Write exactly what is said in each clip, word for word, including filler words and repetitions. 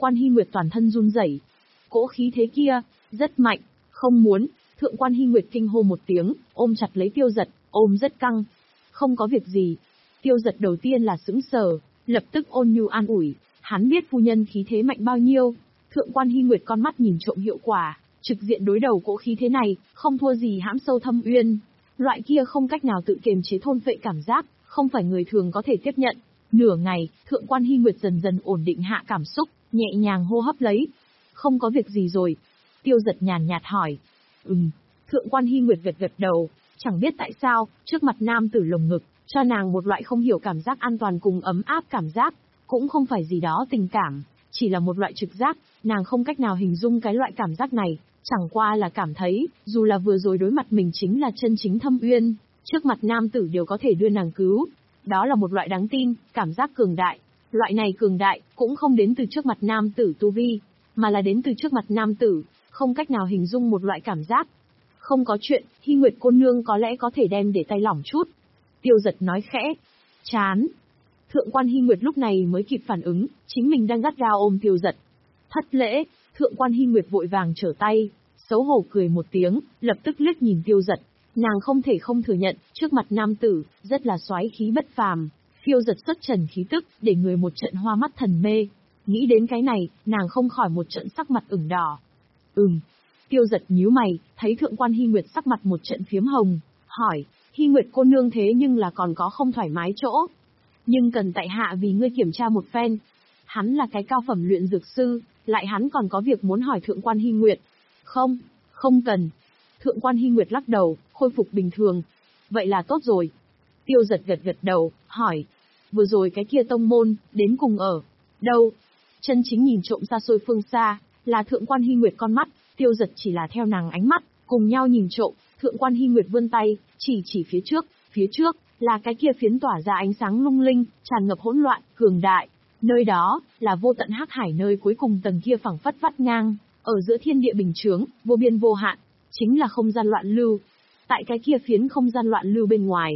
Quan Hy Nguyệt toàn thân run rẩy. Cỗ khí thế kia, rất mạnh, không muốn. Thượng Quan Hy Nguyệt kinh hô một tiếng, ôm chặt lấy Tiêu Giật, ôm rất căng. Không có việc gì. Tiêu Giật đầu tiên là sững sờ, lập tức ôn nhu an ủi, hắn biết phu nhân khí thế mạnh bao nhiêu. Thượng Quan Hy Nguyệt con mắt nhìn trộm hiệu quả, trực diện đối đầu cỗ khí thế này, không thua gì hãm sâu thâm uyên. Loại kia không cách nào tự kiềm chế thôn phệ cảm giác, không phải người thường có thể tiếp nhận. Nửa ngày, Thượng Quan Hy Nguyệt dần dần ổn định hạ cảm xúc, nhẹ nhàng hô hấp lấy. Không có việc gì rồi. Tiêu Giật nhàn nhạt hỏi. Ừm. Thượng Quan Hy Nguyệt gật gật đầu, chẳng biết tại sao, trước mặt nam tử lồng ngực, cho nàng một loại không hiểu cảm giác an toàn cùng ấm áp cảm giác, cũng không phải gì đó tình cảm, chỉ là một loại trực giác, nàng không cách nào hình dung cái loại cảm giác này, chẳng qua là cảm thấy, dù là vừa rồi đối mặt mình chính là chân chính thâm uyên, trước mặt nam tử đều có thể đưa nàng cứu. Đó là một loại đáng tin, cảm giác cường đại. Loại này cường đại, cũng không đến từ trước mặt nam tử tu vi, mà là đến từ trước mặt nam tử, không cách nào hình dung một loại cảm giác. Không có chuyện, Hy Nguyệt cô nương có lẽ có thể đem để tay lỏng chút. Tiêu Giật nói khẽ. Chán. Thượng Quan Hy Nguyệt lúc này mới kịp phản ứng, chính mình đang gắt gao ôm Tiêu Giật. Thất lễ, Thượng Quan Hy Nguyệt vội vàng trở tay, xấu hổ cười một tiếng, lập tức liếc nhìn Tiêu Giật. Nàng không thể không thừa nhận, trước mặt nam tử, rất là soái khí bất phàm. Tiêu Giật xuất trần khí tức, để người một trận hoa mắt thần mê. Nghĩ đến cái này, nàng không khỏi một trận sắc mặt ửng đỏ. Ừm. Tiêu Giật nhíu mày, thấy Thượng Quan Hy Nguyệt sắc mặt một trận phiếm hồng, hỏi, Hy Nguyệt cô nương thế nhưng là còn có không thoải mái chỗ. Nhưng cần tại hạ vì ngươi kiểm tra một phen. Hắn là cái cao phẩm luyện dược sư, lại hắn còn có việc muốn hỏi Thượng Quan Hy Nguyệt. Không, không cần. Thượng Quan Hy Nguyệt lắc đầu, khôi phục bình thường. Vậy là tốt rồi. Tiêu Giật gật gật đầu, hỏi, vừa rồi cái kia tông môn, đến cùng ở đâu? Chân chính nhìn trộm xa xôi phương xa, là Thượng Quan Hy Nguyệt con mắt. Tiêu Giật chỉ là theo nàng ánh mắt, cùng nhau nhìn trộm. Thượng Quan Hy Nguyệt vươn tay, chỉ chỉ phía trước, phía trước, là cái kia phiến tỏa ra ánh sáng lung linh, tràn ngập hỗn loạn, cường đại. Nơi đó, là vô tận hắc hải nơi cuối cùng tầng kia phẳng phất vắt ngang, ở giữa thiên địa bình chướng, vô biên vô hạn, chính là không gian loạn lưu. Tại cái kia phiến không gian loạn lưu bên ngoài.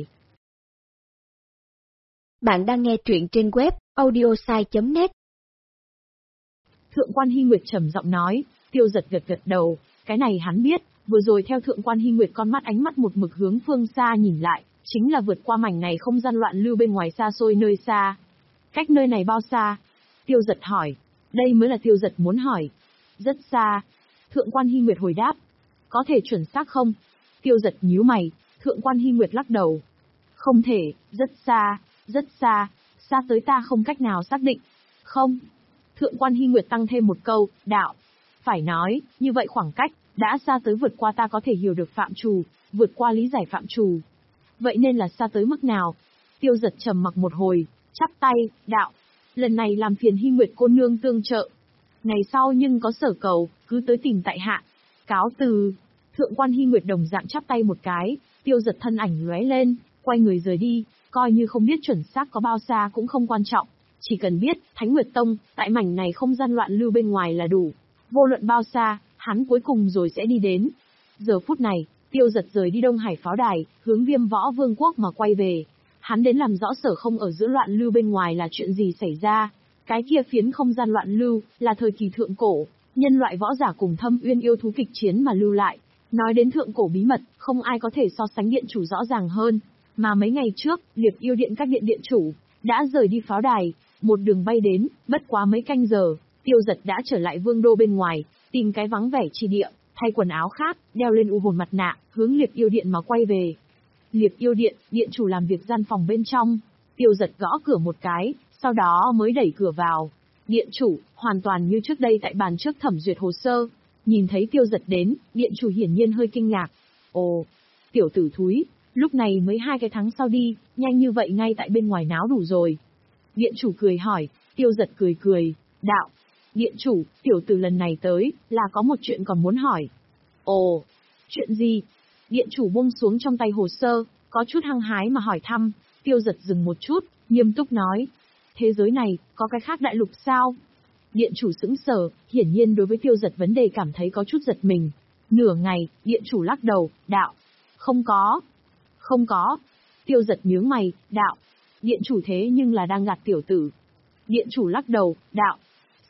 Bạn đang nghe truyện trên web audiosai chấm net. Thượng Quan Hy Nguyệt trầm giọng nói. Tiêu Giật gật gật đầu, cái này hắn biết, vừa rồi theo Thượng Quan Hy Nguyệt con mắt ánh mắt một mực hướng phương xa nhìn lại, chính là vượt qua mảnh này không gian loạn lưu bên ngoài xa xôi nơi xa. Cách nơi này bao xa? Tiêu Giật hỏi. Đây mới là Tiêu Giật muốn hỏi. Rất xa. Thượng Quan Hy Nguyệt hồi đáp. Có thể chuẩn xác không? Tiêu Giật nhíu mày, Thượng Quan Hy Nguyệt lắc đầu. Không thể, rất xa, rất xa, xa tới ta không cách nào xác định. Không. Thượng Quan Hy Nguyệt tăng thêm một câu, đạo. Phải nói, như vậy khoảng cách, đã xa tới vượt qua ta có thể hiểu được phạm trù, vượt qua lý giải phạm trù. Vậy nên là xa tới mức nào? Tiêu Giật trầm mặc một hồi, chắp tay, đạo. Lần này làm phiền Hy Nguyệt cô nương tương trợ. Ngày sau nhưng có sở cầu, cứ tới tìm tại hạ. Cáo từ. Thượng Quan Hy Nguyệt đồng dạng chắp tay một cái, Tiêu Giật thân ảnh lóe lên, quay người rời đi, coi như không biết chuẩn xác có bao xa cũng không quan trọng. Chỉ cần biết, Thánh Nguyệt Tông, tại mảnh này không gian loạn lưu bên ngoài là đủ. Vô luận bao xa, hắn cuối cùng rồi sẽ đi đến. Giờ phút này, Tiêu Giật rời đi Đông Hải pháo đài, hướng Viêm Võ Vương quốc mà quay về. Hắn đến làm rõ sở không ở giữa loạn lưu bên ngoài là chuyện gì xảy ra. Cái kia phiến không gian loạn lưu, là thời kỳ thượng cổ, nhân loại võ giả cùng thâm uyên yêu thú kịch chiến mà lưu lại. Nói đến thượng cổ bí mật, không ai có thể so sánh điện chủ rõ ràng hơn. Mà mấy ngày trước, Liệp Yêu Điện các điện điện chủ, đã rời đi pháo đài, một đường bay đến, bất quá mấy canh giờ, Tiêu Giật đã trở lại vương đô bên ngoài, tìm cái vắng vẻ chi địa, thay quần áo khác, đeo lên u hồn mặt nạ, hướng Liệp Yêu Điện mà quay về. Liệp Yêu Điện, điện chủ làm việc gian phòng bên trong, Tiêu Giật gõ cửa một cái, sau đó mới đẩy cửa vào. Điện chủ, hoàn toàn như trước đây tại bàn trước thẩm duyệt hồ sơ. Nhìn thấy Tiêu Giật đến, điện chủ hiển nhiên hơi kinh ngạc. Ồ, tiểu tử thúi, lúc này mới hai cái tháng sau đi, nhanh như vậy ngay tại bên ngoài náo đủ rồi. Điện chủ cười hỏi, Tiêu Giật cười cười, đạo. Điện chủ, tiểu tử lần này tới, là có một chuyện còn muốn hỏi. Ồ, chuyện gì? Điện chủ buông xuống trong tay hồ sơ, có chút hăng hái mà hỏi thăm. Tiêu Giật dừng một chút, nghiêm túc nói. Thế giới này, có cái khác đại lục sao? Điện chủ sững sờ, hiển nhiên đối với Tiêu Giật vấn đề cảm thấy có chút giật mình. Nửa ngày, điện chủ lắc đầu, đạo. Không có. Không có. Tiêu Giật nhướng mày, đạo. Điện chủ thế nhưng là đang gạt tiểu tử. Điện chủ lắc đầu, đạo.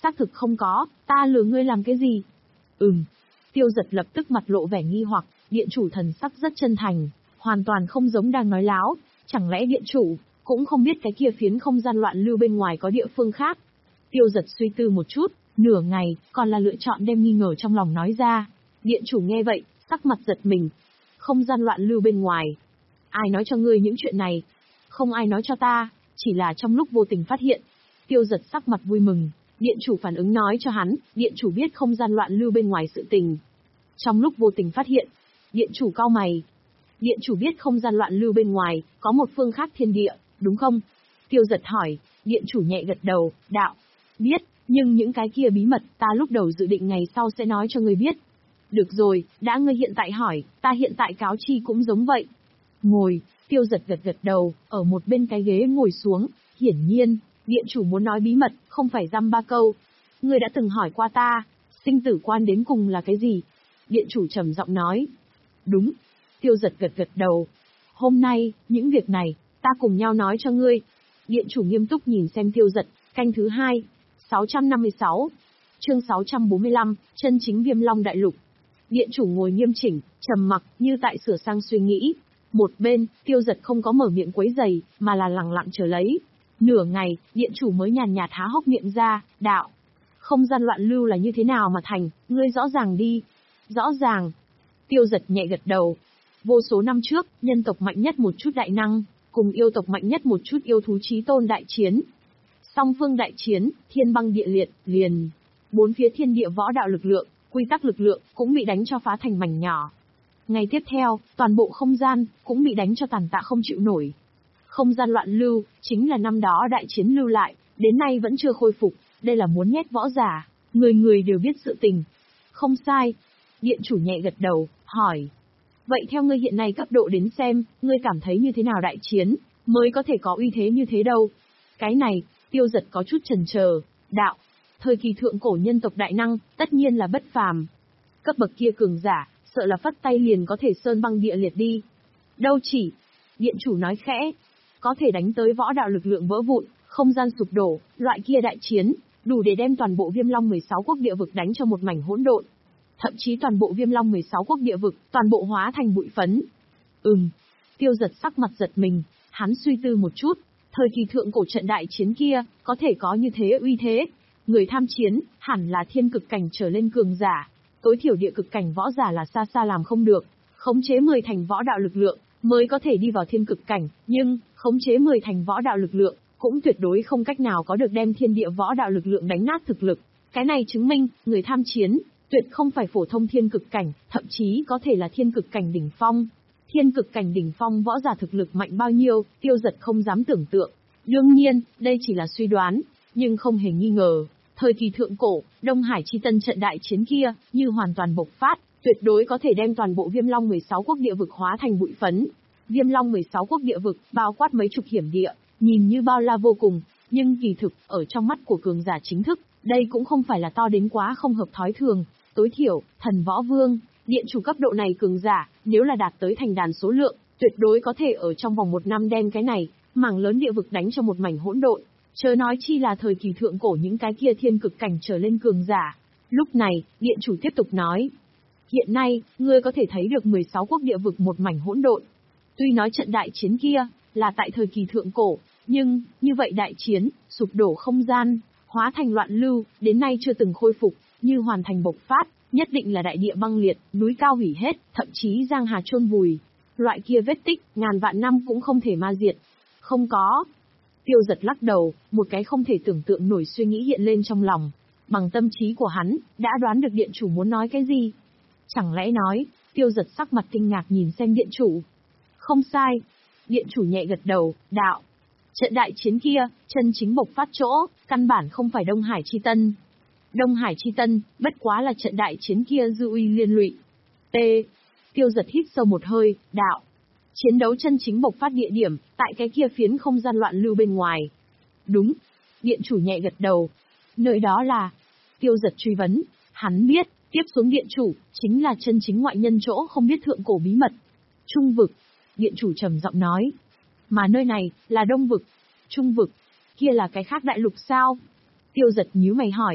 xác thực không có, ta lừa ngươi làm cái gì? Ừm. Tiêu Giật lập tức mặt lộ vẻ nghi hoặc, điện chủ thần sắc rất chân thành, hoàn toàn không giống đang nói láo, chẳng lẽ điện chủ cũng không biết cái kia phiến không gian loạn lưu bên ngoài có địa phương khác? Tiêu Giật suy tư một chút, nửa ngày, còn là lựa chọn đem nghi ngờ trong lòng nói ra. Điện chủ nghe vậy, sắc mặt giật mình. Không gian loạn lưu bên ngoài. Ai nói cho ngươi những chuyện này? Không ai nói cho ta, chỉ là trong lúc vô tình phát hiện. Tiêu Giật sắc mặt vui mừng, điện chủ phản ứng nói cho hắn, điện chủ biết không gian loạn lưu bên ngoài sự tình. Trong lúc vô tình phát hiện, điện chủ cau mày. Điện chủ biết không gian loạn lưu bên ngoài, có một phương khác thiên địa, đúng không? Tiêu Giật hỏi, điện chủ nhẹ gật đầu, đạo. Biết, nhưng những cái kia bí mật ta lúc đầu dự định ngày sau sẽ nói cho ngươi biết. Được rồi, đã ngươi hiện tại hỏi, ta hiện tại cáo chi cũng giống vậy. Ngồi, Tiêu Giật gật gật đầu, ở một bên cái ghế ngồi xuống, hiển nhiên, điện chủ muốn nói bí mật, không phải dăm ba câu. Ngươi đã từng hỏi qua ta, sinh tử quan đến cùng là cái gì? Điện chủ trầm giọng nói. Đúng. Tiêu Giật gật gật đầu. Hôm nay, những việc này, ta cùng nhau nói cho ngươi. Điện chủ nghiêm túc nhìn xem Tiêu Giật, canh thứ hai, sáu trăm năm mươi sáu, chương sáu trăm bốn mươi lăm, chân chính Viêm Long Đại Lục. Điện chủ ngồi nghiêm chỉnh, trầm mặc, như tại sửa sang suy nghĩ. Một bên, Tiêu Giật không có mở miệng quấy giày, mà là lặng lặng chờ lấy. Nửa ngày, điện chủ mới nhàn nhạt há hốc miệng ra, đạo. Không gian loạn lưu là như thế nào mà thành, ngươi rõ ràng đi. Rõ ràng. Tiêu Giật nhẹ gật đầu. Vô số năm trước, nhân tộc mạnh nhất một chút đại năng, cùng yêu tộc mạnh nhất một chút yêu thú chí tôn đại chiến. Song phương đại chiến, thiên băng địa liệt, liền. Bốn phía thiên địa võ đạo lực lượng, quy tắc lực lượng, cũng bị đánh cho phá thành mảnh nhỏ. Ngày tiếp theo, toàn bộ không gian, cũng bị đánh cho tàn tạ không chịu nổi. Không gian loạn lưu, chính là năm đó đại chiến lưu lại, đến nay vẫn chưa khôi phục, đây là muốn nhét võ giả, người người đều biết sự tình. Không sai. Điện chủ nhẹ gật đầu, hỏi. Vậy theo ngươi hiện nay cấp độ đến xem, ngươi cảm thấy như thế nào đại chiến, mới có thể có uy thế như thế đâu? Cái này, Tiêu Giật có chút chần chờ, đạo. Thời kỳ thượng cổ nhân tộc đại năng, tất nhiên là bất phàm. Cấp bậc kia cường giả, sợ là phất tay liền có thể sơn băng địa liệt đi. Đâu chỉ, điện chủ nói khẽ, có thể đánh tới võ đạo lực lượng vỡ vụn, không gian sụp đổ, loại kia đại chiến, đủ để đem toàn bộ Viêm Long mười sáu quốc địa vực đánh cho một mảnh hỗn độn. Thậm chí toàn bộ Viêm Long mười sáu quốc địa vực, toàn bộ hóa thành bụi phấn. Ừm, Tiêu Giật sắc mặt giật mình, hắn suy tư một chút, thời kỳ thượng cổ trận đại chiến kia, có thể có như thế uy thế. Người tham chiến, hẳn là thiên cực cảnh trở lên cường giả, tối thiểu địa cực cảnh võ giả là xa xa làm không được, khống chế mười thành võ đạo lực lượng, mới có thể đi vào thiên cực cảnh, nhưng, khống chế mười thành võ đạo lực lượng, cũng tuyệt đối không cách nào có được đem thiên địa võ đạo lực lượng đánh nát thực lực. Cái này chứng minh, người tham chiến, tuyệt không phải phổ thông thiên cực cảnh, thậm chí có thể là thiên cực cảnh đỉnh phong. Thiên cực cảnh đỉnh phong võ giả thực lực mạnh bao nhiêu, Tiêu Giật không dám tưởng tượng. Đương nhiên, đây chỉ là suy đoán, nhưng không hề nghi ngờ. Thời kỳ thượng cổ, Đông Hải Chi Tân trận đại chiến kia, như hoàn toàn bộc phát, tuyệt đối có thể đem toàn bộ Viêm Long mười sáu quốc địa vực hóa thành bụi phấn. Viêm Long mười sáu quốc địa vực, bao quát mấy chục hiểm địa, nhìn như bao la vô cùng, nhưng kỳ thực, ở trong mắt của cường giả chính thức, đây cũng không phải là to đến quá không hợp thói thường. Tối thiểu, thần võ vương, điện chủ cấp độ này cường giả, nếu là đạt tới thành đàn số lượng, tuyệt đối có thể ở trong vòng một năm đem cái này, mảng lớn địa vực đánh cho một mảnh hỗn độn. Chớ nói chi là thời kỳ thượng cổ những cái kia thiên cực cảnh trở lên cường giả. Lúc này, điện chủ tiếp tục nói. Hiện nay, ngươi có thể thấy được mười sáu quốc địa vực một mảnh hỗn độn. Tuy nói trận đại chiến kia, là tại thời kỳ thượng cổ, nhưng, như vậy đại chiến, sụp đổ không gian, hóa thành loạn lưu, đến nay chưa từng khôi phục, như hoàn thành bộc phát, nhất định là đại địa băng liệt, núi cao hủy hết, thậm chí giang hà chôn vùi. Loại kia vết tích, ngàn vạn năm cũng không thể ma diệt. Không có. Tiêu Giật lắc đầu, một cái không thể tưởng tượng nổi suy nghĩ hiện lên trong lòng. Bằng tâm trí của hắn, đã đoán được điện chủ muốn nói cái gì. Chẳng lẽ nói, Tiêu Giật sắc mặt kinh ngạc nhìn xem điện chủ. Không sai. Điện chủ nhẹ gật đầu, đạo. Trận đại chiến kia, chân chính bộc phát chỗ, căn bản không phải Đông Hải Chi Tân. Đông Hải Chi Tân, bất quá là trận đại chiến kia dư uy liên lụy. T. Tiêu Giật hít sâu một hơi, đạo. Chiến đấu chân chính bộc phát địa điểm, tại cái kia phiến không gian loạn lưu bên ngoài. Đúng. Điện chủ nhẹ gật đầu. Nơi đó là... Tiêu Giật truy vấn. Hắn biết, tiếp xuống điện chủ, chính là chân chính ngoại nhân chỗ không biết thượng cổ bí mật. Trung vực. Điện chủ trầm giọng nói. Mà nơi này, là đông vực. Trung vực. Kia là cái khác đại lục sao? Tiêu Giật nhíu mày hỏi.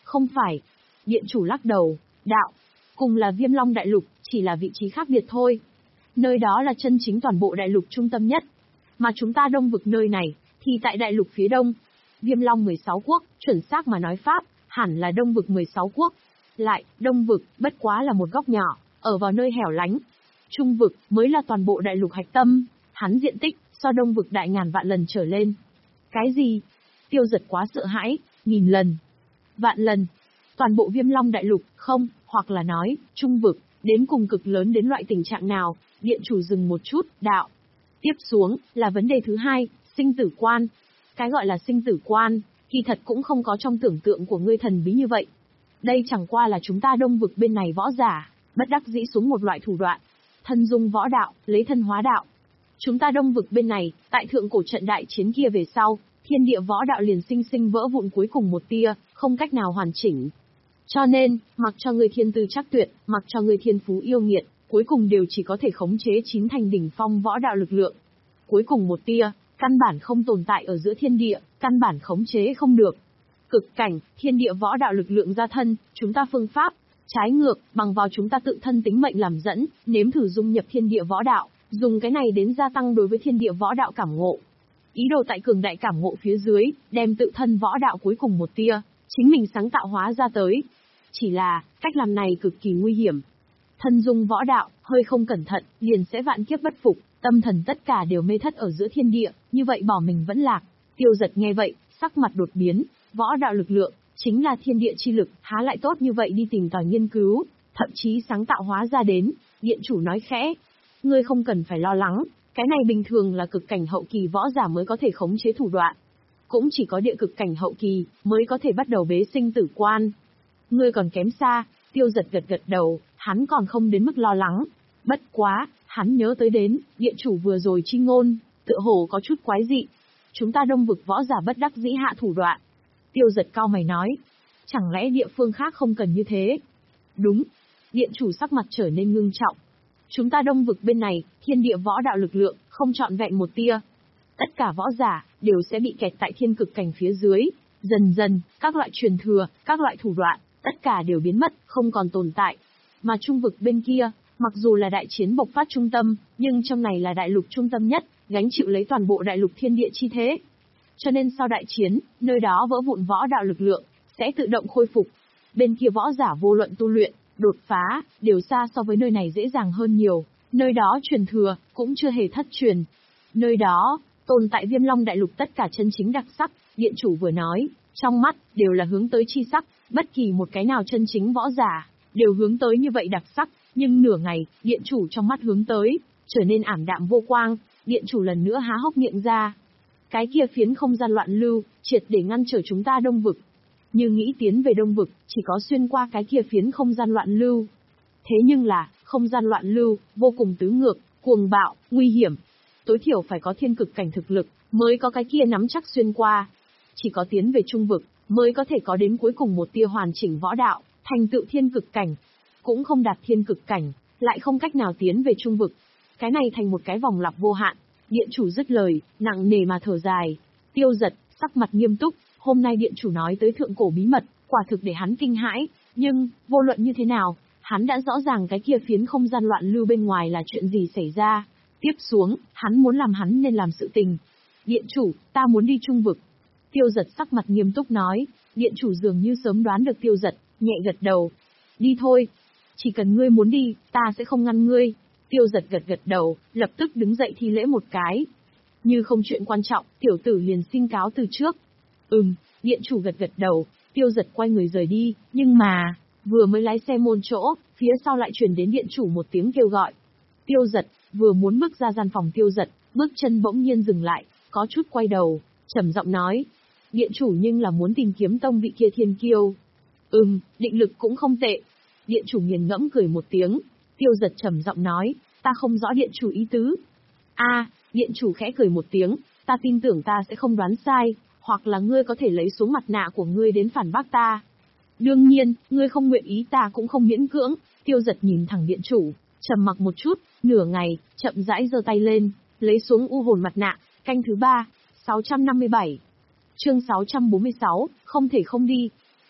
Không phải. Điện chủ lắc đầu, đạo. Cùng là Viêm Long Đại Lục, chỉ là vị trí khác biệt thôi. Nơi đó là chân chính toàn bộ đại lục trung tâm nhất. Mà chúng ta đông vực nơi này, thì tại đại lục phía đông. Viêm Long mười sáu quốc, chuẩn xác mà nói Pháp, hẳn là đông vực mười sáu quốc. Lại, đông vực, bất quá là một góc nhỏ, ở vào nơi hẻo lánh. Trung vực, mới là toàn bộ đại lục hạch tâm, hắn diện tích, so đông vực đại ngàn vạn lần trở lên. Cái gì? Tiêu Giật quá sợ hãi, nghìn lần. Vạn lần. Toàn bộ Viêm Long đại lục, không, hoặc là nói, trung vực, đến cùng cực lớn đến loại tình trạng nào, điện chủ dừng một chút, đạo. Tiếp xuống, là vấn đề thứ hai, sinh tử quan. Cái gọi là sinh tử quan, kỳ thật cũng không có trong tưởng tượng của ngươi thần bí như vậy. Đây chẳng qua là chúng ta đông vực bên này võ giả, bất đắc dĩ xuống một loại thủ đoạn. Thân dung võ đạo, lấy thân hóa đạo. Chúng ta đông vực bên này, tại thượng cổ trận đại chiến kia về sau, thiên địa võ đạo liền sinh sinh vỡ vụn cuối cùng một tia, không cách nào hoàn chỉnh. Cho nên, mặc cho người thiên tư chắc tuyệt, mặc cho người thiên phú yêu nghiệt, cuối cùng đều chỉ có thể khống chế chín thành đỉnh phong võ đạo lực lượng. Cuối cùng một tia, căn bản không tồn tại ở giữa thiên địa, căn bản khống chế không được. Cực cảnh, thiên địa võ đạo lực lượng ra thân, chúng ta phương pháp, trái ngược, bằng vào chúng ta tự thân tính mệnh làm dẫn, nếm thử dung nhập thiên địa võ đạo, dùng cái này đến gia tăng đối với thiên địa võ đạo cảm ngộ. Ý đồ tại cường đại cảm ngộ phía dưới, đem tự thân võ đạo cuối cùng một tia, chính mình sáng tạo hóa ra tới. Chỉ là, cách làm này cực kỳ nguy hiểm. Thân dung võ đạo, hơi không cẩn thận, liền sẽ vạn kiếp bất phục, tâm thần tất cả đều mê thất ở giữa thiên địa, như vậy bỏ mình vẫn lạc. Tiêu Giật nghe vậy, sắc mặt đột biến, võ đạo lực lượng, chính là thiên địa chi lực, há lại tốt như vậy đi tìm tòi nghiên cứu, thậm chí sáng tạo hóa ra đến. Điện chủ nói khẽ, ngươi không cần phải lo lắng, cái này bình thường là cực cảnh hậu kỳ võ giả mới có thể khống chế thủ đoạn. Cũng chỉ có địa cực cảnh hậu kỳ, mới có thể bắt đầu bế sinh tử quan. Ngươi còn kém xa. Tiêu Giật gật gật đầu, hắn còn không đến mức lo lắng. Bất quá, hắn nhớ tới đến, điện chủ vừa rồi chi ngôn, tựa hồ có chút quái dị. Chúng ta đông vực võ giả bất đắc dĩ hạ thủ đoạn. Tiêu Giật cau mày nói, chẳng lẽ địa phương khác không cần như thế? Đúng. Điện chủ sắc mặt trở nên ngưng trọng. Chúng ta đông vực bên này, thiên địa võ đạo lực lượng, không trọn vẹn một tia. Tất cả võ giả, đều sẽ bị kẹt tại thiên cực cảnh phía dưới. Dần dần, các loại truyền thừa, các loại thủ đoạn, tất cả đều biến mất, không còn tồn tại. Mà trung vực bên kia, mặc dù là đại chiến bộc phát trung tâm, nhưng trong này là đại lục trung tâm nhất, gánh chịu lấy toàn bộ đại lục thiên địa chi thế. Cho nên sau đại chiến, nơi đó vỡ vụn võ đạo lực lượng, sẽ tự động khôi phục. Bên kia võ giả vô luận tu luyện, đột phá, đều xa so với nơi này dễ dàng hơn nhiều. Nơi đó truyền thừa, cũng chưa hề thất truyền. Nơi đó, tồn tại Viêm Long đại lục tất cả chân chính đặc sắc, điện chủ vừa nói, trong mắt, đều là hướng tới chi sắc, bất kỳ một cái nào chân chính võ giả, đều hướng tới như vậy đặc sắc, nhưng nửa ngày, điện chủ trong mắt hướng tới, trở nên ảm đạm vô quang, điện chủ lần nữa há hốc miệng ra. Cái kia phiến không gian loạn lưu, triệt để ngăn trở chúng ta đông vực. Như nghĩ tiến về đông vực, chỉ có xuyên qua cái kia phiến không gian loạn lưu. Thế nhưng là, không gian loạn lưu, vô cùng tứ ngược, cuồng bạo, nguy hiểm. Tối thiểu phải có thiên cực cảnh thực lực, mới có cái kia nắm chắc xuyên qua. Chỉ có tiến về trung vực, mới có thể có đến cuối cùng một tia hoàn chỉnh võ đạo, thành tựu thiên cực cảnh. Cũng không đạt thiên cực cảnh, lại không cách nào tiến về trung vực. Cái này thành một cái vòng lặp vô hạn. Điện chủ dứt lời, nặng nề mà thở dài. Tiêu Giật, sắc mặt nghiêm túc, hôm nay điện chủ nói tới thượng cổ bí mật, quả thực để hắn kinh hãi, nhưng, vô luận như thế nào, hắn đã rõ ràng cái kia phiến không gian loạn lưu bên ngoài là chuyện gì xảy ra. Tiếp xuống, hắn muốn làm hắn nên làm sự tình. Điện chủ, ta muốn đi trung vực. Tiêu Giật sắc mặt nghiêm túc nói, điện chủ dường như sớm đoán được Tiêu Giật, nhẹ gật đầu. Đi thôi. Chỉ cần ngươi muốn đi, ta sẽ không ngăn ngươi. Tiêu Giật gật gật đầu, lập tức đứng dậy thi lễ một cái. Như không chuyện quan trọng, tiểu tử liền xin cáo từ trước. Ừm, điện chủ gật gật đầu, Tiêu Giật quay người rời đi, nhưng mà, vừa mới lái xe môn chỗ, phía sau lại truyền đến điện chủ một tiếng kêu gọi. Tiêu Giật, vừa muốn bước ra gian phòng Tiêu Giật, bước chân bỗng nhiên dừng lại, có chút quay đầu, trầm giọng nói. Điện chủ nhưng là muốn tìm kiếm tông vị kia thiên kiêu. Ừm, định lực cũng không tệ. Điện chủ nghiền ngẫm cười một tiếng. Tiêu Giật trầm giọng nói, ta không rõ điện chủ ý tứ. A, à, điện chủ khẽ cười một tiếng, ta tin tưởng ta sẽ không đoán sai, hoặc là ngươi có thể lấy xuống mặt nạ của ngươi đến phản bác ta. Đương nhiên, ngươi không nguyện ý ta cũng không miễn cưỡng. Tiêu Giật nhìn thẳng điện chủ, trầm mặc một chút, nửa ngày, chậm rãi giơ tay lên, lấy xuống u hồn mặt nạ, canh thứ ba, sáu trăm năm mươi bảy. Chương sáu trăm bốn mươi sáu, không thể không đi.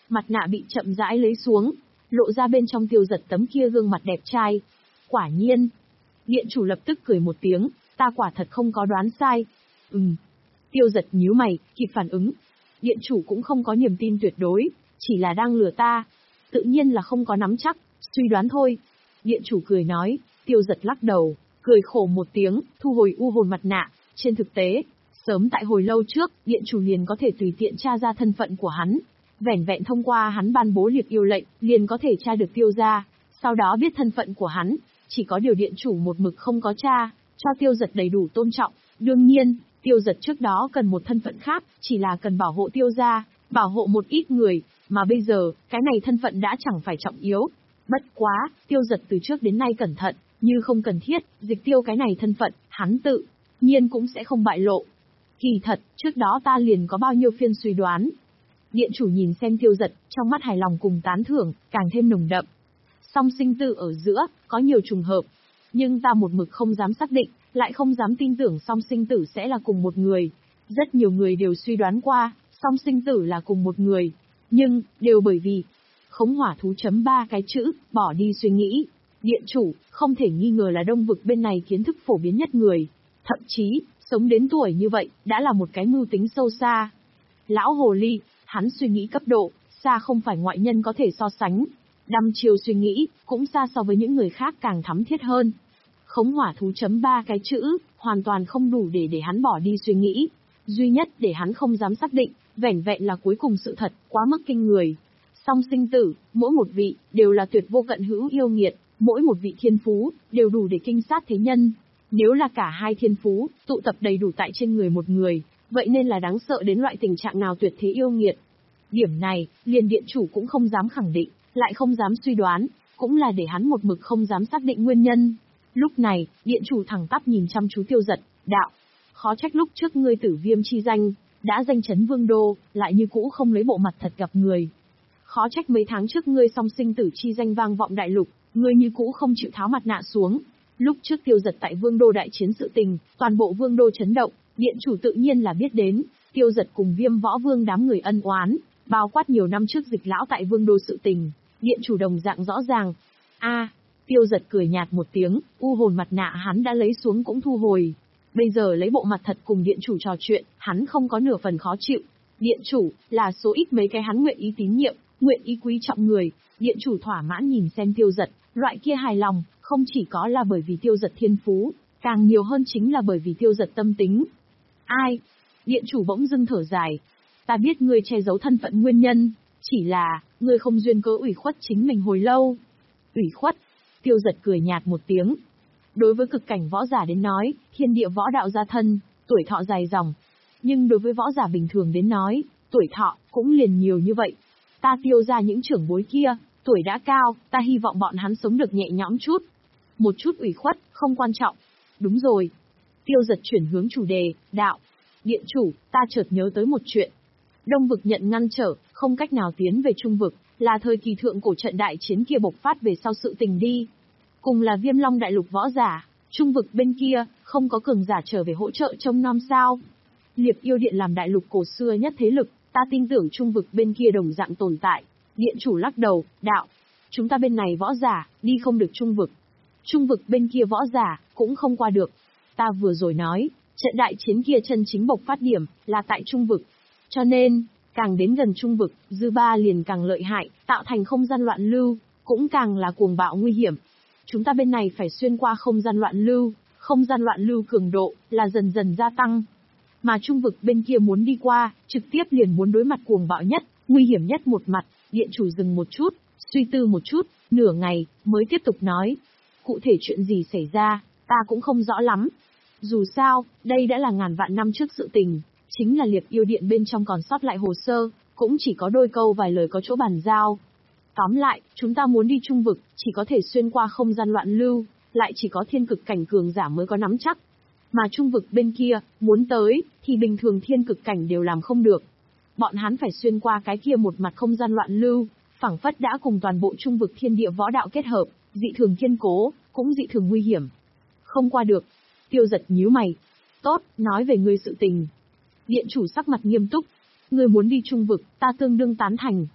mặt nạ bị chậm rãi lấy xuống, lộ ra bên trong Tiêu Giật tấm kia gương mặt đẹp trai. Quả nhiên. Điện chủ lập tức cười một tiếng, ta quả thật không có đoán sai. Ừm. Tiêu Giật nhíu mày, kịp phản ứng. Điện chủ cũng không có niềm tin tuyệt đối, chỉ là đang lừa ta. Tự nhiên là không có nắm chắc, suy đoán thôi. Điện chủ cười nói. Tiêu Giật lắc đầu, cười khổ một tiếng, thu hồi u hồn mặt nạ. Trên thực tế, sớm tại hồi lâu trước, điện chủ liền có thể tùy tiện tra ra thân phận của hắn. Vẻn vẹn thông qua hắn ban bố liệt yêu lệnh, liền có thể tra được Tiêu gia, sau đó biết thân phận của hắn. Chỉ có điều điện chủ một mực không có tra, cho Tiêu Giật đầy đủ tôn trọng. Đương nhiên, Tiêu Giật trước đó cần một thân phận khác, chỉ là cần bảo hộ Tiêu gia, bảo hộ một ít người, mà bây giờ, cái này thân phận đã chẳng phải trọng yếu. Bất quá, Tiêu Giật từ trước đến nay cẩn thận, như không cần thiết, dịch tiêu cái này thân phận, hắn tự nhiên cũng sẽ không bại lộ. Kỳ thật, trước đó ta liền có bao nhiêu phiên suy đoán. Điện chủ nhìn xem Tiêu Giật, trong mắt hài lòng cùng tán thưởng, càng thêm nồng đậm. Song sinh tử ở giữa, có nhiều trùng hợp. Nhưng ta một mực không dám xác định, lại không dám tin tưởng song sinh tử sẽ là cùng một người. Rất nhiều người đều suy đoán qua, song sinh tử là cùng một người. Nhưng, đều bởi vì, khống hỏa thú chấm ba cái chữ, bỏ đi suy nghĩ. Điện chủ, không thể nghi ngờ là đông vực bên này kiến thức phổ biến nhất người. Thậm chí, sống đến tuổi như vậy, đã là một cái mưu tính sâu xa. Lão hồ ly, hắn suy nghĩ cấp độ, xa không phải ngoại nhân có thể so sánh. Đăm chiều suy nghĩ, cũng xa so với những người khác càng thắm thiết hơn. Khống hỏa thú chấm ba cái chữ, hoàn toàn không đủ để để hắn bỏ đi suy nghĩ. Duy nhất để hắn không dám xác định, vẻn vẹn là cuối cùng sự thật, quá mức kinh người. Song sinh tử, mỗi một vị, đều là tuyệt vô cận hữu yêu nghiệt, mỗi một vị thiên phú, đều đủ để kinh sát thế nhân. Nếu là cả hai thiên phú, tụ tập đầy đủ tại trên người một người, vậy nên là đáng sợ đến loại tình trạng nào tuyệt thế yêu nghiệt. Điểm này, liền điện chủ cũng không dám khẳng định, lại không dám suy đoán, cũng là để hắn một mực không dám xác định nguyên nhân. Lúc này, điện chủ thẳng tắp nhìn chăm chú Tiêu Giật, đạo. Khó trách lúc trước ngươi tử viêm chi danh, đã danh chấn vương đô, lại như cũ không lấy bộ mặt thật gặp người. Khó trách mấy tháng trước ngươi song sinh tử chi danh vang vọng đại lục, ngươi như cũ không chịu tháo mặt nạ xuống. Lúc trước Tiêu Giật tại vương đô đại chiến sự tình, toàn bộ vương đô chấn động, điện chủ tự nhiên là biết đến, Tiêu Giật cùng viêm võ vương đám người ân oán, bao quát nhiều năm trước dịch lão tại vương đô sự tình, điện chủ đồng dạng rõ ràng. A, Tiêu Giật cười nhạt một tiếng, u hồn mặt nạ hắn đã lấy xuống cũng thu hồi. Bây giờ lấy bộ mặt thật cùng điện chủ trò chuyện, hắn không có nửa phần khó chịu. Điện chủ, là số ít mấy cái hắn nguyện ý tín nhiệm, nguyện ý quý trọng người. Điện chủ thỏa mãn nhìn xem Tiêu Giật, loại kia hài lòng, không chỉ có là bởi vì Tiêu Giật thiên phú, càng nhiều hơn chính là bởi vì Tiêu Giật tâm tính. Ai? Điện chủ bỗng dưng thở dài. Ta biết ngươi che giấu thân phận nguyên nhân, chỉ là, ngươi không duyên cớ ủy khuất chính mình hồi lâu. Ủy khuất? Tiêu Giật cười nhạt một tiếng. Đối với cực cảnh võ giả đến nói, thiên địa võ đạo gia thân, tuổi thọ dài dòng. Nhưng đối với võ giả bình thường đến nói, tuổi thọ cũng liền nhiều như vậy. Ta Tiêu ra những trưởng bối kia, tuổi đã cao, ta hy vọng bọn hắn sống được nhẹ nhõm chút. Một chút ủy khuất, không quan trọng. Đúng rồi. Tiêu Giật chuyển hướng chủ đề, đạo. Điện chủ, ta chợt nhớ tới một chuyện. Đông vực nhận ngăn trở, không cách nào tiến về Trung vực, là thời kỳ thượng cổ trận đại chiến kia bộc phát về sau sự tình đi. Cùng là Viêm Long đại lục võ giả, Trung vực bên kia, không có cường giả trở về hỗ trợ trông nom sao. Liệp yêu điện làm đại lục cổ xưa nhất thế lực, ta tin tưởng Trung vực bên kia đồng dạng tồn tại. Điện chủ lắc đầu, đạo. Chúng ta bên này võ giả, đi không được Trung vực. Trung vực bên kia võ giả, cũng không qua được. Ta vừa rồi nói, trận đại chiến kia chân chính bộc phát điểm, là tại Trung vực. Cho nên, càng đến gần Trung vực, dư ba liền càng lợi hại, tạo thành không gian loạn lưu, cũng càng là cuồng bạo nguy hiểm. Chúng ta bên này phải xuyên qua không gian loạn lưu, không gian loạn lưu cường độ, là dần dần gia tăng. Mà Trung vực bên kia muốn đi qua, trực tiếp liền muốn đối mặt cuồng bạo nhất, nguy hiểm nhất một mặt. Điện chủ dừng một chút, suy tư một chút, nửa ngày, mới tiếp tục nói. Cụ thể chuyện gì xảy ra, ta cũng không rõ lắm. Dù sao, đây đã là ngàn vạn năm trước sự tình, chính là liệp yêu điện bên trong còn sót lại hồ sơ, cũng chỉ có đôi câu vài lời có chỗ bàn giao. Tóm lại, chúng ta muốn đi Trung vực, chỉ có thể xuyên qua không gian loạn lưu, lại chỉ có thiên cực cảnh cường giả mới có nắm chắc. Mà Trung vực bên kia, muốn tới, thì bình thường thiên cực cảnh đều làm không được. Bọn hắn phải xuyên qua cái kia một mặt không gian loạn lưu, phảng phất đã cùng toàn bộ Trung vực thiên địa võ đạo kết hợp, dị thường kiên cố, cũng dị thường nguy hiểm. Không qua được. Tiêu Giật nhíu mày. Tốt, nói về ngươi sự tình. Điện chủ sắc mặt nghiêm túc. Ngươi muốn đi Trung vực, ta tương đương tán thành.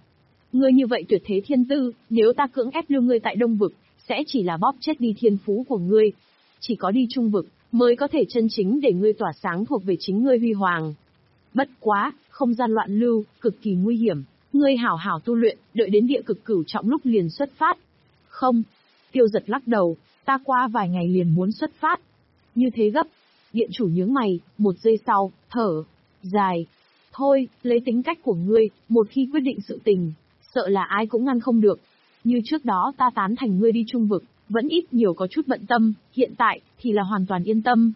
Ngươi như vậy tuyệt thế thiên tư, nếu ta cưỡng ép lưu ngươi tại Đông Vực, sẽ chỉ là bóp chết đi thiên phú của ngươi. Chỉ có đi Trung Vực, mới có thể chân chính để ngươi tỏa sáng thuộc về chính ngươi huy hoàng. Bất quá, không gian loạn lưu, cực kỳ nguy hiểm, ngươi hảo hảo tu luyện, đợi đến địa cực cửu trọng lúc liền xuất phát. Không. Tiêu Giật lắc đầu, ta qua vài ngày liền muốn xuất phát. Như thế gấp. Điện chủ nhướng mày, một giây sau, thở dài. Thôi, lấy tính cách của ngươi, một khi quyết định sự tình, sợ là ai cũng ngăn không được. Như trước đó ta tán thành ngươi đi Trung Vực, vẫn ít nhiều có chút bận tâm, hiện tại, thì là hoàn toàn yên tâm.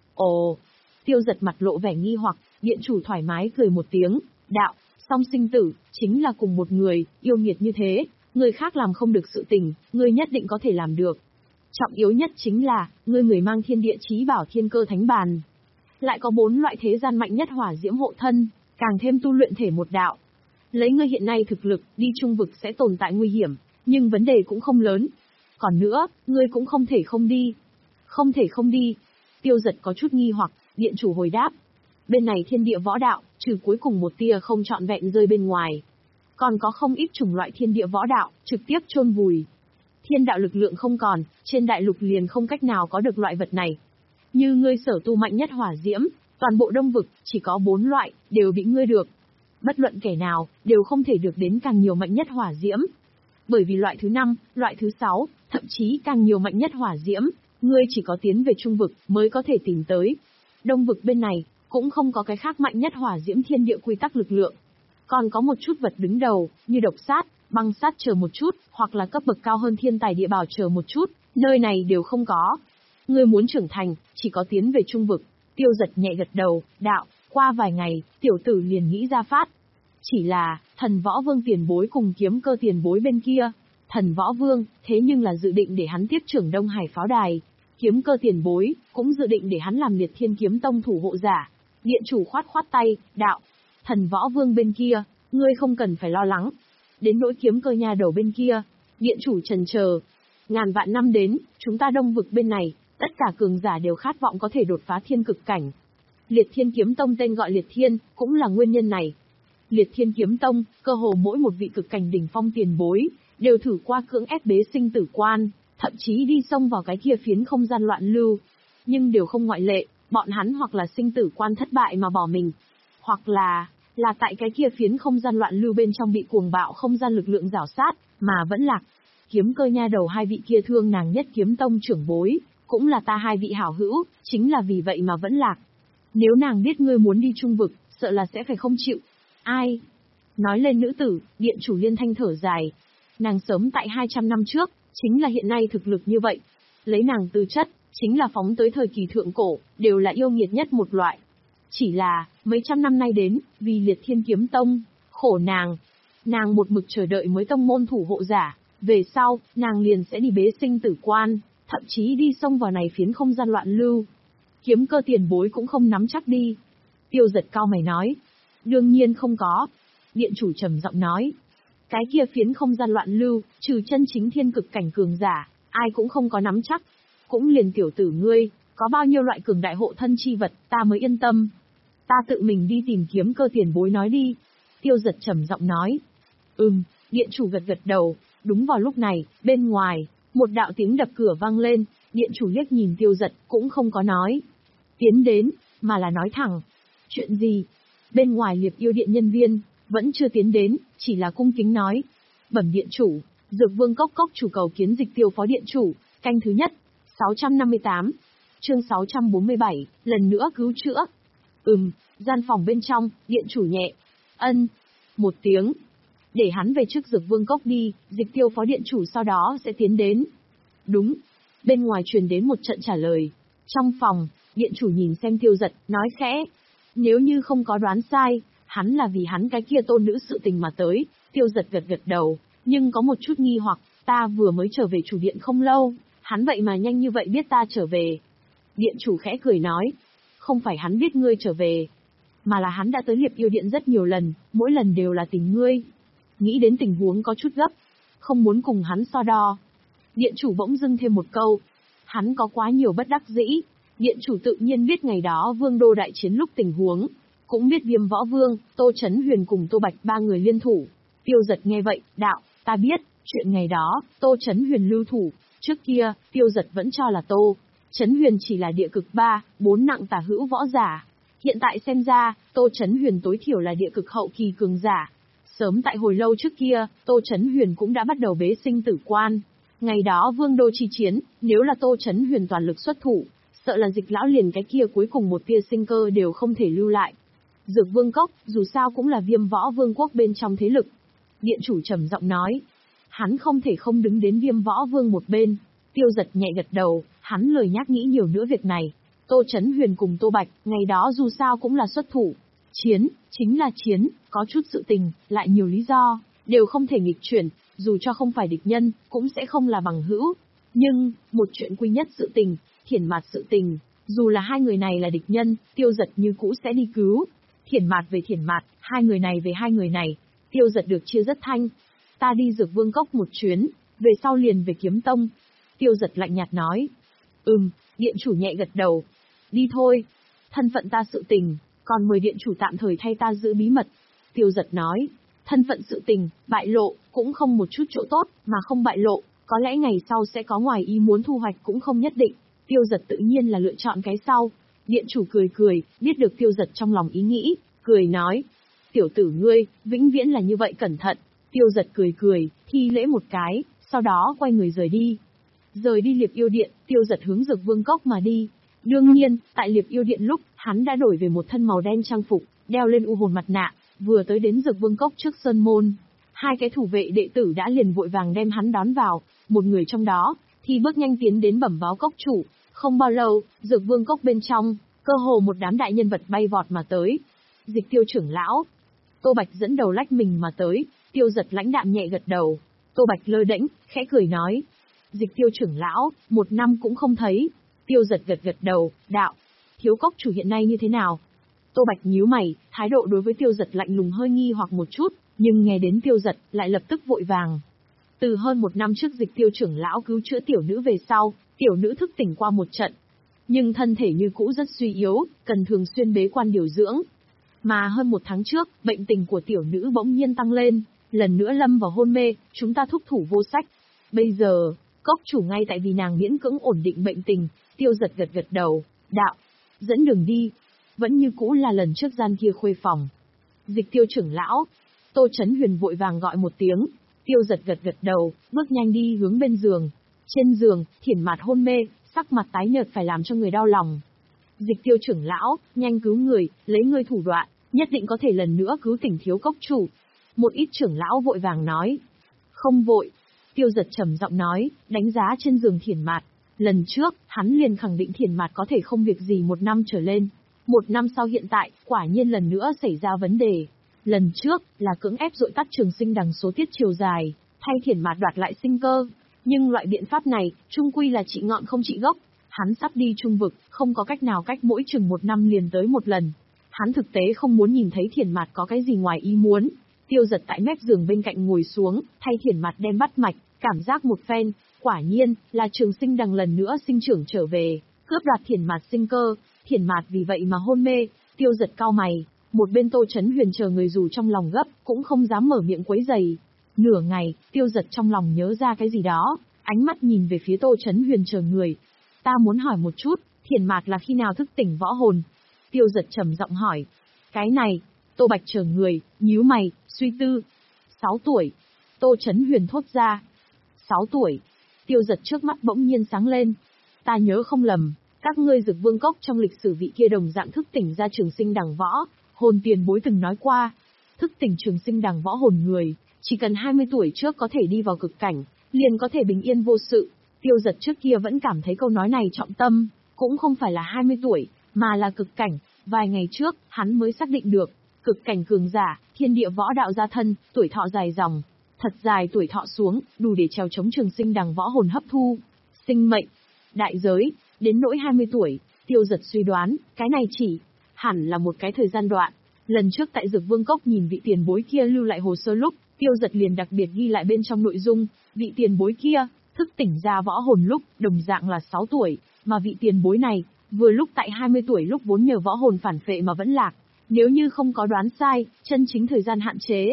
Ồ. Tiêu Giật mặt lộ vẻ nghi hoặc, điện chủ thoải mái cười một tiếng, đạo, song sinh tử, chính là cùng một người, yêu nghiệt như thế, người khác làm không được sự tình, ngươi nhất định có thể làm được. Trọng yếu nhất chính là, ngươi người mang thiên địa chí bảo thiên cơ thánh bàn. Lại có bốn loại thế gian mạnh nhất hỏa diễm hộ thân, càng thêm tu luyện thể một đạo. Lấy ngươi hiện nay thực lực, đi Trung Vực sẽ tồn tại nguy hiểm, nhưng vấn đề cũng không lớn. Còn nữa, ngươi cũng không thể không đi. Không thể không đi. Tiêu Giật có chút nghi hoặc, điện chủ hồi đáp. Bên này thiên địa võ đạo, trừ cuối cùng một tia không trọn vẹn rơi bên ngoài. Còn có không ít chủng loại thiên địa võ đạo, trực tiếp chôn vùi. Thiên đạo lực lượng không còn, trên đại lục liền không cách nào có được loại vật này. Như ngươi sở tu mạnh nhất hỏa diễm, toàn bộ Đông Vực, chỉ có bốn loại, đều bị ngươi được. Bất luận kẻ nào, đều không thể được đến càng nhiều mạnh nhất hỏa diễm. Bởi vì loại thứ năm, loại thứ sáu, thậm chí càng nhiều mạnh nhất hỏa diễm, ngươi chỉ có tiến về Trung Vực mới có thể tìm tới. Đông Vực bên này, cũng không có cái khác mạnh nhất hỏa diễm thiên địa quy tắc lực lượng. Còn có một chút vật đứng đầu, như độc sát, băng sát chờ một chút, hoặc là cấp bậc cao hơn thiên tài địa bảo chờ một chút, nơi này đều không có. Ngươi muốn trưởng thành, chỉ có tiến về Trung Vực. Tiêu Giật nhẹ gật đầu, đạo, qua vài ngày, tiểu tử liền nghĩ ra phát. Chỉ là, thần võ vương tiền bối cùng kiếm cơ tiền bối bên kia. Thần võ vương, thế nhưng là dự định để hắn tiếp trưởng Đông Hải pháo đài. Kiếm cơ tiền bối, cũng dự định để hắn làm Liệt Thiên Kiếm Tông thủ hộ giả. Điện chủ khoát khoát tay, đạo, thần võ vương bên kia, ngươi không cần phải lo lắng. Đến nỗi kiếm cơ nha đầu bên kia, điện chủ trần chờ. Ngàn vạn năm đến, chúng ta Đông Vực bên này, tất cả cường giả đều khát vọng có thể đột phá thiên cực cảnh. Liệt Thiên Kiếm Tông tên gọi Liệt Thiên, cũng là nguyên nhân này. Liệt Thiên Kiếm Tông, cơ hồ mỗi một vị cực cảnh đỉnh phong tiền bối, đều thử qua cưỡng ép bế sinh tử quan, thậm chí đi xông vào cái kia phiến không gian loạn lưu. Nhưng đều không ngoại lệ, bọn hắn hoặc là sinh tử quan thất bại mà bỏ mình, hoặc là, là tại cái kia phiến không gian loạn lưu bên trong bị cuồng bạo không gian lực lượng rảo sát, mà vẫn lạc. Kiếm cơ nha đầu hai vị kia thương nàng nhất kiếm tông trưởng bối, cũng là ta hai vị hảo hữu, chính là vì vậy mà vẫn lạc. Nếu nàng biết ngươi muốn đi Trung Vực, sợ là sẽ phải không chịu. Ai? Nói lên nữ tử, điện chủ liên thanh thở dài. Nàng sớm tại hai trăm năm trước, chính là hiện nay thực lực như vậy. Lấy nàng tư chất, chính là phóng tới thời kỳ thượng cổ, đều là yêu nghiệt nhất một loại. Chỉ là, mấy trăm năm nay đến, vì Liệt Thiên Kiếm Tông, khổ nàng. Nàng một mực chờ đợi mới tông môn thủ hộ giả, về sau, nàng liền sẽ đi bế sinh tử quan, thậm chí đi xông vào này phiến không gian loạn lưu. Kiếm cơ tiền bối cũng không nắm chắc đi. Tiêu Giật cao mày nói. Đương nhiên không có. Điện chủ trầm giọng nói. Cái kia phiến không gian loạn lưu, trừ chân chính thiên cực cảnh cường giả, ai cũng không có nắm chắc. Cũng liền tiểu tử ngươi, có bao nhiêu loại cường đại hộ thân chi vật, ta mới yên tâm. Ta tự mình đi tìm kiếm cơ tiền bối nói đi. Tiêu Giật trầm giọng nói. Ừm, điện chủ gật gật đầu. Đúng vào lúc này, bên ngoài, một đạo tiếng đập cửa vang lên, điện chủ liếc nhìn Tiêu Giật, cũng không có nói tiến đến, mà là nói thẳng. Chuyện gì? Bên ngoài Liệp Yêu Điện nhân viên, vẫn chưa tiến đến, chỉ là cung kính nói. Bẩm điện chủ, Dược Vương Cốc Cốc chủ cầu kiến Dịch Tiêu phó điện chủ, canh thứ nhất, sáu trăm năm mươi tám, chương sáu trăm bốn mươi bảy, lần nữa cứu chữa. Ừm, gian phòng bên trong, điện chủ nhẹ. Ân. Một tiếng. Để hắn về trước Dược Vương Cốc đi, Dịch Tiêu phó điện chủ sau đó sẽ tiến đến. Đúng. Bên ngoài truyền đến một trận trả lời. Trong phòng, điện chủ nhìn xem Tiêu Giật, nói khẽ. Nếu như không có đoán sai, hắn là vì hắn cái kia tôn nữ sự tình mà tới. Tiêu Giật gật gật đầu, nhưng có một chút nghi hoặc, ta vừa mới trở về chủ điện không lâu, hắn vậy mà nhanh như vậy biết ta trở về. Điện chủ khẽ cười nói, không phải hắn biết ngươi trở về, mà là hắn đã tới Liệp Yêu Điện rất nhiều lần, mỗi lần đều là tìm ngươi. Nghĩ đến tình huống có chút gấp, không muốn cùng hắn so đo. Điện chủ bỗng dưng thêm một câu, hắn có quá nhiều bất đắc dĩ. Điện chủ tự nhiên biết ngày đó Vương Đô đại chiến lúc tình huống, cũng biết Viêm Võ Vương, Tô Chấn Huyền cùng Tô Bạch ba người liên thủ. Tiêu Giật nghe vậy, đạo, ta biết, chuyện ngày đó, Tô Chấn Huyền lưu thủ, trước kia, Tiêu Giật vẫn cho là Tô Chấn Huyền chỉ là địa cực ba, bốn nặng tả hữu võ giả. Hiện tại xem ra, Tô Chấn Huyền tối thiểu là địa cực hậu kỳ cường giả. Sớm tại hồi lâu trước kia, Tô Chấn Huyền cũng đã bắt đầu bế sinh tử quan. Ngày đó vương đô chi chiến, nếu là Tô Chấn Huyền toàn lực xuất thủ, sợ là Dịch lão liền cái kia cuối cùng một tia sinh cơ đều không thể lưu lại. Dược Vương Cốc, dù sao cũng là Viêm Võ Vương quốc bên trong thế lực. Điện chủ trầm giọng nói, hắn không thể không đứng đến Viêm Võ Vương một bên. Tiêu Giật nhẹ gật đầu, hắn lời nhắc nghĩ nhiều nữa việc này. Tô Chấn Huyền cùng Tô Bạch, ngày đó dù sao cũng là xuất thủ. Chiến, chính là chiến, có chút sự tình, lại nhiều lý do, đều không thể nghịch chuyển, dù cho không phải địch nhân, cũng sẽ không là bằng hữu. Nhưng, một chuyện quy nhất sự tình, Thiển Mạt sự tình, dù là hai người này là địch nhân, Tiêu Giật như cũ sẽ đi cứu. Thiển Mạt về Thiển Mạt, hai người này về hai người này, Tiêu Giật được chia rất thanh. Ta đi Dược Vương Cốc một chuyến, về sau liền về Kiếm Tông. Tiêu Giật lạnh nhạt nói. Ừm, điện chủ nhẹ gật đầu. Đi thôi. Thân phận ta sự tình, còn mời điện chủ tạm thời thay ta giữ bí mật. Tiêu Giật nói. Thân phận sự tình, bại lộ, cũng không một chút chỗ tốt, mà không bại lộ, có lẽ ngày sau sẽ có ngoài ý muốn thu hoạch cũng không nhất định. Tiêu Giật tự nhiên là lựa chọn cái sau. Điện chủ cười cười, biết được Tiêu Giật trong lòng ý nghĩ, cười nói. Tiểu tử ngươi, vĩnh viễn là như vậy cẩn thận. Tiêu Giật cười cười, thi lễ một cái, sau đó quay người rời đi. Rời đi Liệp Yêu Điện, Tiêu Giật hướng Dược Vương Cốc mà đi. Đương nhiên, tại Liệp Yêu Điện lúc, hắn đã đổi về một thân màu đen trang phục, đeo lên u hồn mặt nạ, vừa tới đến Dược Vương Cốc trước sơn môn. Hai cái thủ vệ đệ tử đã liền vội vàng đem hắn đón vào, một người trong đó, thì bước nhanh tiến đến bẩm báo cốc chủ. Không bao lâu, Dược Vương Cốc bên trong, cơ hồ một đám đại nhân vật bay vọt mà tới. Dịch Tiêu trưởng lão, Tô Bạch dẫn đầu lách mình mà tới, Tiêu Giật lãnh đạm nhẹ gật đầu. Tô Bạch lơ đễnh, khẽ cười nói. Dịch Tiêu trưởng lão, một năm cũng không thấy. Tiêu Giật gật gật đầu, đạo. Thiếu cốc chủ hiện nay như thế nào? Tô Bạch nhíu mày, thái độ đối với Tiêu Giật lạnh lùng hơi nghi hoặc một chút, nhưng nghe đến Tiêu Giật, lại lập tức vội vàng. Từ hơn một năm trước Dịch Tiêu trưởng lão cứu chữa tiểu nữ về sau, tiểu nữ thức tỉnh qua một trận. Nhưng thân thể như cũ rất suy yếu, cần thường xuyên bế quan điều dưỡng. Mà hơn một tháng trước, bệnh tình của tiểu nữ bỗng nhiên tăng lên, lần nữa lâm vào hôn mê, chúng ta thúc thủ vô sách. Bây giờ, cốc chủ ngay tại vì nàng miễn cưỡng ổn định bệnh tình, Tiêu Giật gật gật đầu, đạo, dẫn đường đi. Vẫn như cũ là lần trước gian kia khuê phòng. Dịch Tiêu trưởng lão, Tô Chấn Huyền vội vàng gọi một tiếng, Tiêu Giật gật gật đầu, bước nhanh đi hướng bên giường. Trên giường, Thiển Mạt hôn mê, sắc mặt tái nhợt phải làm cho người đau lòng. Dịch Tiêu trưởng lão, nhanh cứu người, lấy ngươi thủ đoạn, nhất định có thể lần nữa cứu tỉnh thiếu cốc chủ. Một ít trưởng lão vội vàng nói. Không vội. Tiêu Giật trầm giọng nói, đánh giá trên giường Thiển Mạt. Lần trước, hắn liền khẳng định Thiển Mạt có thể không việc gì một năm trở lên. Một năm sau hiện tại, quả nhiên lần nữa xảy ra vấn đề. Lần trước, là cưỡng ép dội tắt trường sinh đằng số tiết chiều dài, thay Thiển Mạt đoạt lại sinh cơ. Nhưng loại biện pháp này, trung quy là trị ngọn không trị gốc. Hắn sắp đi trung vực, không có cách nào cách mỗi chừng một năm liền tới một lần. Hắn thực tế không muốn nhìn thấy Thiển Mạt có cái gì ngoài ý muốn. Tiêu Giật tại mép giường bên cạnh ngồi xuống, thay Thiển Mạt đem bắt mạch, cảm giác một phen, quả nhiên, là trường sinh đằng lần nữa sinh trưởng trở về, cướp đoạt Thiển Mạt sinh cơ. Thiển Mạt vì vậy mà hôn mê. Tiêu Giật cau mày, một bên Tô Chấn Huyền chờ người dù trong lòng gấp, cũng không dám mở miệng quấy rầy. Nửa ngày, Tiêu Giật trong lòng nhớ ra cái gì đó, ánh mắt nhìn về phía Tô Chấn Huyền chờ người. Ta muốn hỏi một chút, Thiển Mạt là khi nào thức tỉnh võ hồn? Tiêu Giật trầm giọng hỏi. Cái này, Tô Bạch chờ người, nhíu mày, suy tư. Sáu tuổi. Tô Chấn Huyền thốt ra. Sáu tuổi. Tiêu Giật trước mắt bỗng nhiên sáng lên. Ta nhớ không lầm, các ngươi Dược Vương Cốc trong lịch sử vị kia đồng dạng thức tỉnh ra trường sinh đằng võ hồn tiền bối từng nói qua. Thức tỉnh trường sinh đằng võ hồn người, chỉ cần hai mươi tuổi trước có thể đi vào cực cảnh, liền có thể bình yên vô sự. Tiêu Giật trước kia vẫn cảm thấy câu nói này trọng tâm, cũng không phải là hai mươi tuổi, mà là cực cảnh. Vài ngày trước, hắn mới xác định được, cực cảnh cường giả, thiên địa võ đạo gia thân, tuổi thọ dài dòng. Thật dài tuổi thọ xuống, đủ để trèo chống trường sinh đằng võ hồn hấp thu. Sinh mệnh, đại giới, đến nỗi hai mươi tuổi, Tiêu Giật suy đoán, cái này chỉ, hẳn là một cái thời gian đoạn. Lần trước tại Dược Vương Cốc nhìn vị tiền bối kia lưu lại hồ sơ lúc, Tiêu Giật liền đặc biệt ghi lại bên trong nội dung, vị tiền bối kia, thức tỉnh ra võ hồn lúc, đồng dạng là sáu tuổi, mà vị tiền bối này, vừa lúc tại hai mươi tuổi lúc vốn nhờ võ hồn phản phệ mà vẫn lạc. Nếu như không có đoán sai, chân chính thời gian hạn chế,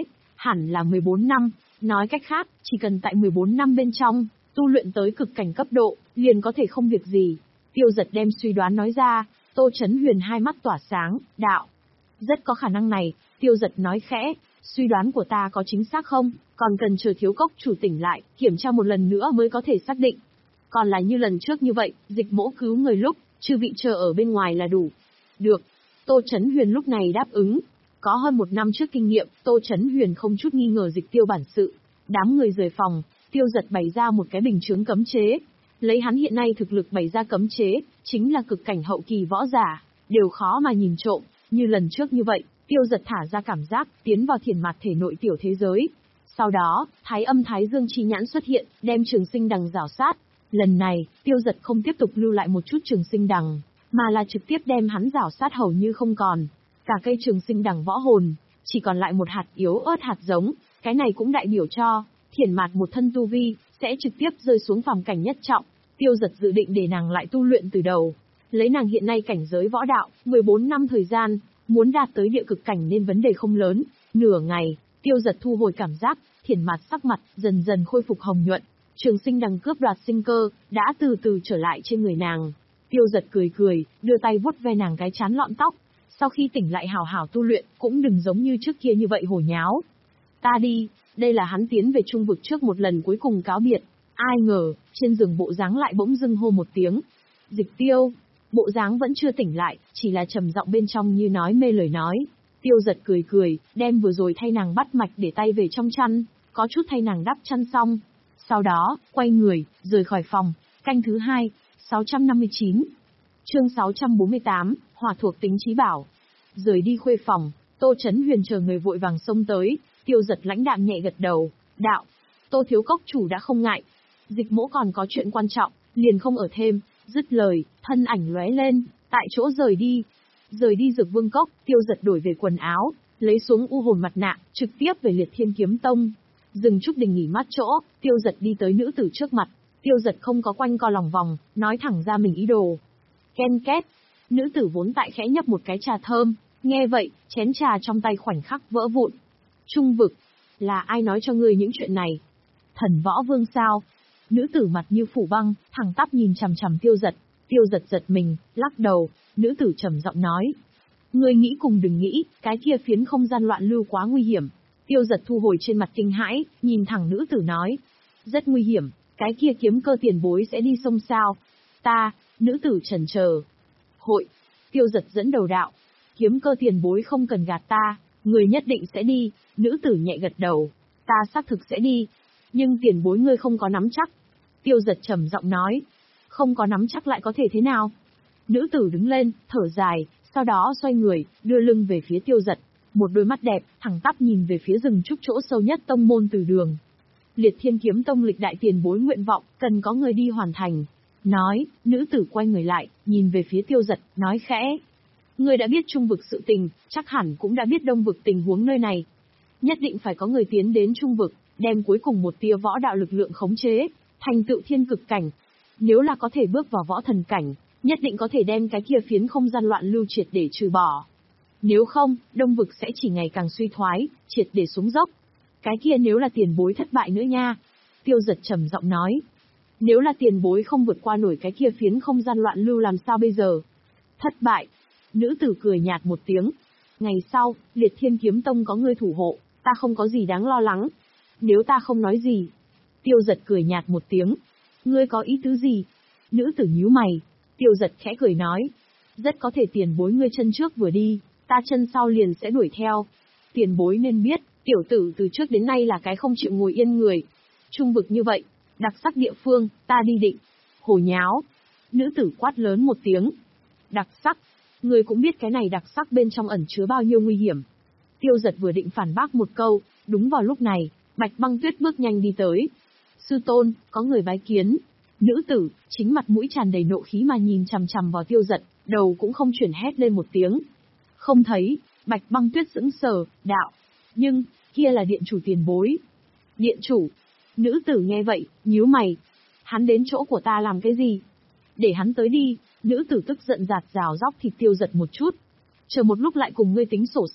Hẳn là mười bốn năm, nói cách khác, chỉ cần tại mười bốn năm bên trong, tu luyện tới cực cảnh cấp độ, liền có thể không việc gì. Tiêu Giật đem suy đoán nói ra, Tô Chấn Huyền hai mắt tỏa sáng, đạo. Rất có khả năng này, Tiêu Giật nói khẽ, suy đoán của ta có chính xác không, còn cần chờ Thiếu Cốc chủ tỉnh lại, kiểm tra một lần nữa mới có thể xác định. Còn là như lần trước như vậy, Dịch Mỗ cứu người lúc, chư vị chờ ở bên ngoài là đủ. Được. Tô Chấn Huyền lúc này đáp ứng. Có hơn một năm trước kinh nghiệm, Tô Chấn Huyền không chút nghi ngờ Dịch Tiêu bản sự. Đám người rời phòng, Tiêu Giật bày ra một cái bình chướng cấm chế. Lấy hắn hiện nay thực lực bày ra cấm chế, chính là cực cảnh hậu kỳ võ giả, đều khó mà nhìn trộm. Như lần trước như vậy, Tiêu Giật thả ra cảm giác, tiến vào thiền mạt thể nội tiểu thế giới. Sau đó, Thái Âm Thái Dương chi nhãn xuất hiện, đem Trường Sinh Đằng rảo sát. Lần này, Tiêu Giật không tiếp tục lưu lại một chút Trường Sinh Đằng, mà là trực tiếp đem hắn rảo sát hầu như không còn. Cả cây Trường Sinh Đằng võ hồn, chỉ còn lại một hạt yếu ớt hạt giống, cái này cũng đại biểu cho, thiền mạt một thân tu vi, sẽ trực tiếp rơi xuống phàm cảnh nhất trọng. Tiêu Giật dự định để nàng lại tu luyện từ đầu. Lấy nàng hiện nay cảnh giới võ đạo, mười bốn năm thời gian, muốn đạt tới địa cực cảnh nên vấn đề không lớn. Nửa ngày, Tiêu Giật thu hồi cảm giác, thiền mạt sắc mặt, dần dần khôi phục hồng nhuận. Trường Sinh Đằng cướp đoạt sinh cơ, đã từ từ trở lại trên người nàng. Tiêu Giật cười cười, đưa tay vuốt ve nàng cái trán lọn tóc. Sau khi tỉnh lại hảo hảo tu luyện, cũng đừng giống như trước kia như vậy hồ nháo. Ta đi, đây là hắn tiến về trung vực trước một lần cuối cùng cáo biệt. Ai ngờ, trên giường bộ dáng lại bỗng dưng hô một tiếng. Dịch Tiêu. Bộ dáng vẫn chưa tỉnh lại, chỉ là trầm giọng bên trong như nói mê lời nói. Tiêu Giật cười cười, đem vừa rồi thay nàng bắt mạch để tay về trong chăn, có chút thay nàng đắp chăn xong. Sau đó, quay người, rời khỏi phòng. Canh thứ hai, sáu trăm năm mươi chín. Chương sáu trăm bốn mươi tám, Hỏa thuộc tính trí bảo. Rời đi khuê phòng, Tô Chấn Huyền chờ người vội vàng xông tới. Tiêu Giật lãnh đạm nhẹ gật đầu, đạo. Tô Thiếu Cốc chủ đã không ngại. Dịch Mỗ còn có chuyện quan trọng, liền không ở thêm. Dứt lời, thân ảnh lóe lên, tại chỗ rời đi. Rời đi Dược Vương Cốc, Tiêu Giật đổi về quần áo, lấy xuống u hồn mặt nạ, trực tiếp về Liệt Thiên Kiếm Tông. Dừng Trúc Đình nghỉ mát chỗ, Tiêu Giật đi tới nữ tử trước mặt. Tiêu Giật không có quanh co lòng vòng, nói thẳng ra mình ý đồ. Ken két, nữ tử vốn tại khẽ nhấp một cái trà thơm, nghe vậy, chén trà trong tay khoảnh khắc vỡ vụn. Trung vực, là ai nói cho ngươi những chuyện này? Thần Võ Vương sao? Nữ tử mặt như phủ băng, thẳng tắp nhìn chằm chằm Tiêu Giật. Tiêu Giật giật mình, lắc đầu, nữ tử trầm giọng nói. Ngươi nghĩ cùng đừng nghĩ, cái kia phiến không gian loạn lưu quá nguy hiểm. Tiêu Giật thu hồi trên mặt kinh hãi, nhìn thẳng nữ tử nói. Rất nguy hiểm, cái kia kiếm cơ tiền bối sẽ đi sông sao? Ta, nữ tử chần chờ. Hội, Tiêu Giật dẫn đầu đạo. Kiếm cơ tiền bối không cần gạt ta, người nhất định sẽ đi, nữ tử nhẹ gật đầu. Ta xác thực sẽ đi, nhưng tiền bối ngươi không có nắm chắc. Tiêu Giật trầm giọng nói. Không có nắm chắc lại có thể thế nào? Nữ tử đứng lên, thở dài, sau đó xoay người, đưa lưng về phía Tiêu Giật. Một đôi mắt đẹp, thẳng tắp nhìn về phía rừng trúc chỗ sâu nhất tông môn từ đường. Liệt Thiên Kiếm Tông lịch đại tiền bối nguyện vọng, cần có người đi hoàn thành. Nói, nữ tử quay người lại, nhìn về phía Tiêu Giật, nói khẽ. Người đã biết trung vực sự tình, chắc hẳn cũng đã biết đông vực tình huống nơi này. Nhất định phải có người tiến đến trung vực, đem cuối cùng một tia võ đạo lực lượng khống chế, thành tựu thiên cực cảnh. Nếu là có thể bước vào võ thần cảnh, nhất định có thể đem cái kia phiến không gian loạn lưu triệt để trừ bỏ. Nếu không, đông vực sẽ chỉ ngày càng suy thoái, triệt để xuống dốc. Cái kia nếu là tiền bối thất bại nữa nha. Tiêu Giật trầm giọng nói. Nếu là tiền bối không vượt qua nổi cái kia phiến không gian loạn lưu làm sao bây giờ? Thất bại. Nữ tử cười nhạt một tiếng. Ngày sau, Liệt Thiên Kiếm Tông có ngươi thủ hộ, ta không có gì đáng lo lắng. Nếu ta không nói gì. Tiêu Giật cười nhạt một tiếng. Ngươi có ý tứ gì? Nữ tử nhíu mày. Tiêu Giật khẽ cười nói. Rất có thể tiền bối ngươi chân trước vừa đi, ta chân sau liền sẽ đuổi theo. Tiền bối nên biết, tiểu tử từ trước đến nay là cái không chịu ngồi yên người. Trung vực như vậy, đặc sắc địa phương, ta đi định. Hồ nháo. Nữ tử quát lớn một tiếng. Đặc sắc. Người cũng biết cái này đặc sắc bên trong ẩn chứa bao nhiêu nguy hiểm. Tiêu Giật vừa định phản bác một câu, đúng vào lúc này, Bạch Băng Tuyết bước nhanh đi tới. Sư tôn, có người bái kiến. Nữ tử, chính mặt mũi tràn đầy nộ khí mà nhìn chằm chằm vào Tiêu Giật, đầu cũng không chuyển hét lên một tiếng. Không thấy, Bạch Băng Tuyết sững sờ, đạo. Nhưng, kia là điện chủ tiền bối. Điện chủ. Nữ tử nghe vậy, nhíu mày. Hắn đến chỗ của ta làm cái gì? Để hắn tới đi. Nữ tử tức giận giạt rào róc thịt Tiêu Giật một chút. Chờ một lúc lại cùng ngươi tính sổ sách.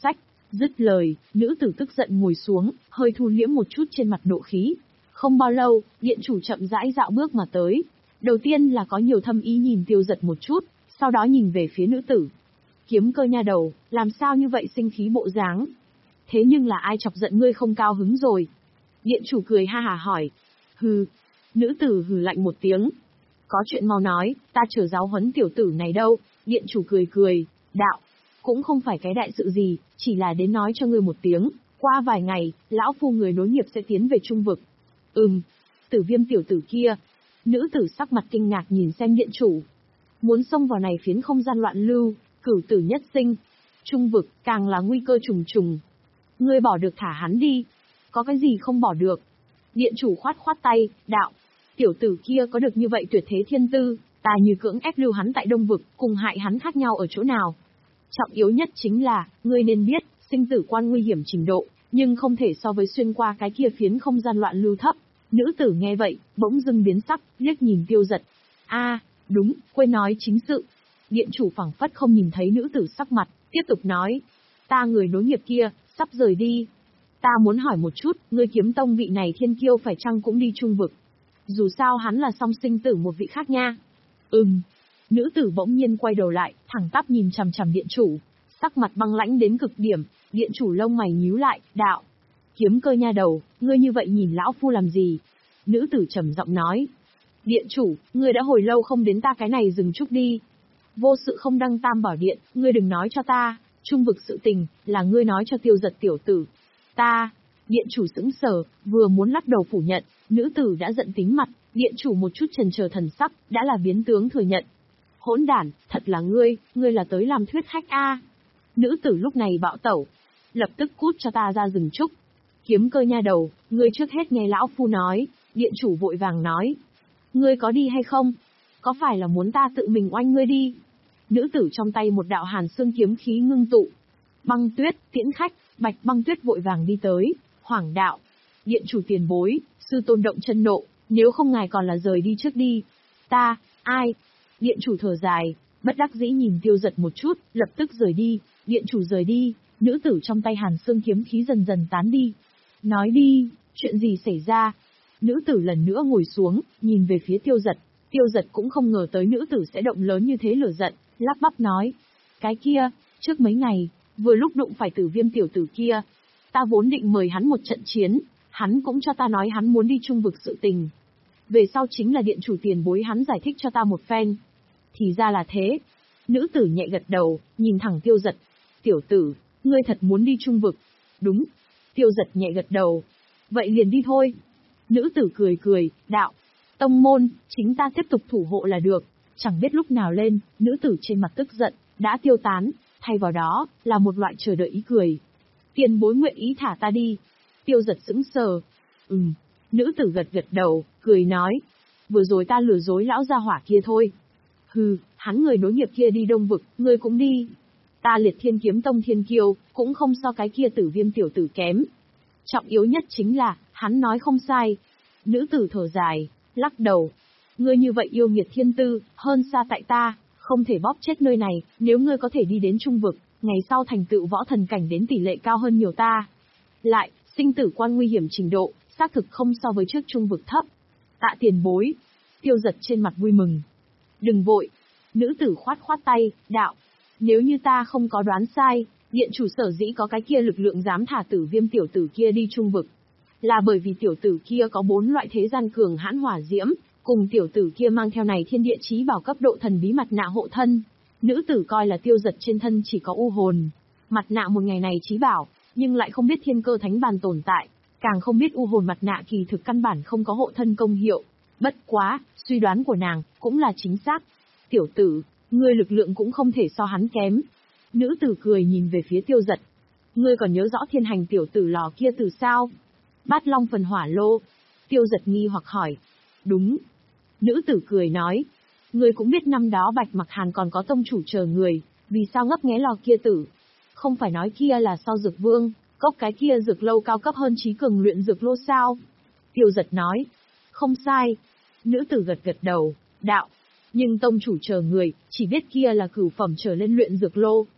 Dứt lời, nữ tử tức giận ngồi xuống, hơi thu liễm một chút trên mặt nộ khí. Không bao lâu, điện chủ chậm rãi dạo bước mà tới. Đầu tiên là có nhiều thâm ý nhìn Tiêu Giật một chút, sau đó nhìn về phía nữ tử. Kiếm Cơ nha đầu, làm sao như vậy sinh khí bộ dáng? Thế nhưng là ai chọc giận ngươi không cao hứng rồi? Điện chủ cười ha hả hỏi. Hừ. Nữ tử hừ lạnh một tiếng. Có chuyện mau nói, ta chờ giáo huấn tiểu tử này đâu. Điện chủ cười cười, đạo. Cũng không phải cái đại sự gì, chỉ là đến nói cho ngươi một tiếng. Qua vài ngày, lão phu người nối nghiệp sẽ tiến về trung vực. Ừm. Tử Viêm tiểu tử kia. Nữ tử sắc mặt kinh ngạc nhìn xem điện chủ. Muốn xông vào này phiến không gian loạn lưu, cửu tử nhất sinh. Trung vực, càng là nguy cơ trùng trùng. Ngươi bỏ được thả hắn đi. Có cái gì không bỏ được? Điện chủ khoát khoát tay, đạo. Tiểu tử kia có được như vậy tuyệt thế thiên tư, ta như cưỡng ép lưu hắn tại đông vực, cùng hại hắn khác nhau ở chỗ nào? Trọng yếu nhất chính là, ngươi nên biết, sinh tử quan nguy hiểm trình độ, nhưng không thể so với xuyên qua cái kia phiến không gian loạn lưu thấp. Nữ tử nghe vậy, bỗng dưng biến sắc, liếc nhìn Tiêu Giật. A, đúng, quên nói chính sự. Điện chủ phảng phất không nhìn thấy nữ tử sắc mặt, tiếp tục nói. Ta người nối nghiệp kia, sắp rời đi. Ta muốn hỏi một chút, ngươi Kiếm Tông vị này thiên kiêu phải chăng cũng đi trung vực? Dù sao hắn là song sinh tử một vị khác nha. Ừm. Nữ tử bỗng nhiên quay đầu lại, thẳng tắp nhìn chằm chằm điện chủ. Sắc mặt băng lãnh đến cực điểm, điện chủ lông mày nhíu lại, đạo. Kiếm Cơ nha đầu, ngươi như vậy nhìn lão phu làm gì? Nữ tử trầm giọng nói. Điện chủ, ngươi đã hồi lâu không đến ta cái này dừng chút đi. Vô sự không đăng tam bảo điện, ngươi đừng nói cho ta, trung vực sự tình, là ngươi nói cho Tiêu Giật tiểu tử. Ta, điện chủ sững sờ, vừa muốn lắc đầu phủ nhận, nữ tử đã giận tím mặt, điện chủ một chút chần chờ thần sắc, đã là biến tướng thừa nhận. Hỗn đản, thật là ngươi, ngươi là tới làm thuyết khách a. Nữ tử lúc này bạo tẩu, lập tức cút cho ta ra rừng trúc. Kiếm Cơ nha đầu, ngươi trước hết nghe lão phu nói, điện chủ vội vàng nói. Ngươi có đi hay không? Có phải là muốn ta tự mình oanh ngươi đi? Nữ tử trong tay một đạo hàn xương kiếm khí ngưng tụ. Băng Tuyết, tiễn khách, Bạch Băng Tuyết vội vàng đi tới, hoảng đạo. Điện chủ tiền bối, sư tôn động chân nộ, nếu không ngài còn là rời đi trước đi. Ta, ai? Điện chủ thở dài, bất đắc dĩ nhìn Tiêu Giật một chút, lập tức rời đi. Điện chủ rời đi, nữ tử trong tay hàn xương kiếm khí dần dần tán đi. Nói đi, chuyện gì xảy ra? Nữ tử lần nữa ngồi xuống, nhìn về phía Tiêu Giật. Tiêu Giật cũng không ngờ tới nữ tử sẽ động lớn như thế lửa giận, lắp bắp nói. Cái kia, trước mấy ngày, vừa lúc đụng phải Tử Viêm tiểu tử kia. Ta vốn định mời hắn một trận chiến, hắn cũng cho ta nói hắn muốn đi trung vực sự tình. Về sau chính là điện chủ tiền bối hắn giải thích cho ta một phen. Thì ra là thế. Nữ tử nhẹ gật đầu, nhìn thẳng Tiêu Giật. Tiểu tử, ngươi thật muốn đi trung vực? Đúng. Tiêu Giật nhẹ gật đầu. Vậy liền đi thôi. Nữ tử cười cười, đạo. Tông môn, chính ta tiếp tục thủ hộ là được. Chẳng biết lúc nào lên, nữ tử trên mặt tức giận, đã tiêu tán, thay vào đó, là một loại chờ đợi ý cười. Tiền bối nguyện ý thả ta đi. Tiêu Giật sững sờ. Ừm. Nữ tử gật gật đầu, cười nói. Vừa rồi ta lừa dối lão gia hỏa kia thôi. Hừ, hắn người nối nghiệp kia đi đông vực, ngươi cũng đi. Ta Liệt Thiên Kiếm Tông thiên kiêu, cũng không so cái kia Tử Viêm tiểu tử kém. Trọng yếu nhất chính là, hắn nói không sai. Nữ tử thở dài, lắc đầu. Ngươi như vậy yêu nghiệt thiên tư, hơn xa tại ta, không thể bóp chết nơi này, nếu ngươi có thể đi đến trung vực, ngày sau thành tựu võ thần cảnh đến tỷ lệ cao hơn nhiều ta. Lại, sinh tử quan nguy hiểm trình độ, xác thực không so với trước trung vực thấp. Tạ tiền bối. Tiêu Giật trên mặt vui mừng. Đừng vội. Nữ tử khoát khoát tay, đạo. Nếu như ta không có đoán sai, điện chủ sở dĩ có cái kia lực lượng dám thả Tử Viêm tiểu tử kia đi trung vực. Là bởi vì tiểu tử kia có bốn loại thế gian cường hãn hỏa diễm, cùng tiểu tử kia mang theo này thiên địa chí bảo cấp độ thần bí mặt nạ hộ thân. Nữ tử coi là Tiêu Giật trên thân chỉ có u hồn. Mặt nạ một ngày này chí bảo, nhưng lại không biết thiên cơ thánh bàn tồn tại, càng không biết u hồn mặt nạ kỳ thực căn bản không có hộ thân công hiệu. Bất quá, suy đoán của nàng, cũng là chính xác. Tiểu tử, ngươi lực lượng cũng không thể so hắn kém. Nữ tử cười nhìn về phía Tiêu Giật. Ngươi còn nhớ rõ thiên hành tiểu tử lò kia từ sao? Bát Long phần hỏa lô. Tiêu Giật nghi hoặc hỏi. Đúng. Nữ tử cười nói. Ngươi cũng biết năm đó Bạch Mặc Hàn còn có tông chủ chờ người, vì sao ngấp nghé lò kia tử? Không phải nói kia là sau dược vương, cốc cái kia dược lâu cao cấp hơn trí cường luyện dược lô sao? Tiêu Giật nói. Không sai. Nữ tử gật gật đầu, đạo. Nhưng tông chủ chờ người, chỉ biết kia là cửu phẩm trở lên luyện dược lô.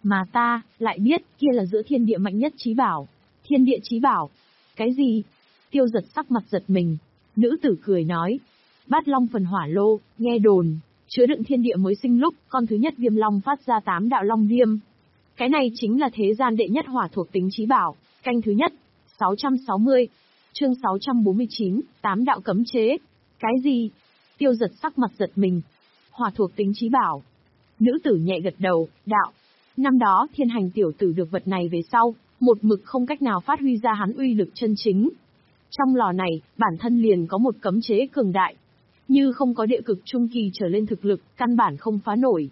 Mà ta, lại biết, kia là giữa thiên địa mạnh nhất chí bảo. Thiên địa chí bảo? Cái gì? Tiêu Giật sắc mặt giật mình. Nữ tử cười nói. Bát Long phần hỏa lô, nghe đồn, chứa đựng thiên địa mới sinh lúc, con thứ nhất viêm long phát ra tám đạo long viêm. Cái này chính là thế gian đệ nhất hỏa thuộc tính chí bảo, canh thứ nhất. sáu trăm sáu mươi. Chương sáu trăm bốn mươi chín, tám đạo cấm chế. Cái gì? Tiêu Giật sắc mặt giật mình. Hỏa thuộc tính chí bảo. Nữ tử nhẹ gật đầu, đạo. Năm đó, Thiên Hành tiểu tử được vật này về sau, một mực không cách nào phát huy ra hắn uy lực chân chính. Trong lò này, bản thân liền có một cấm chế cường đại. Như không có địa cực trung kỳ trở lên thực lực, căn bản không phá nổi.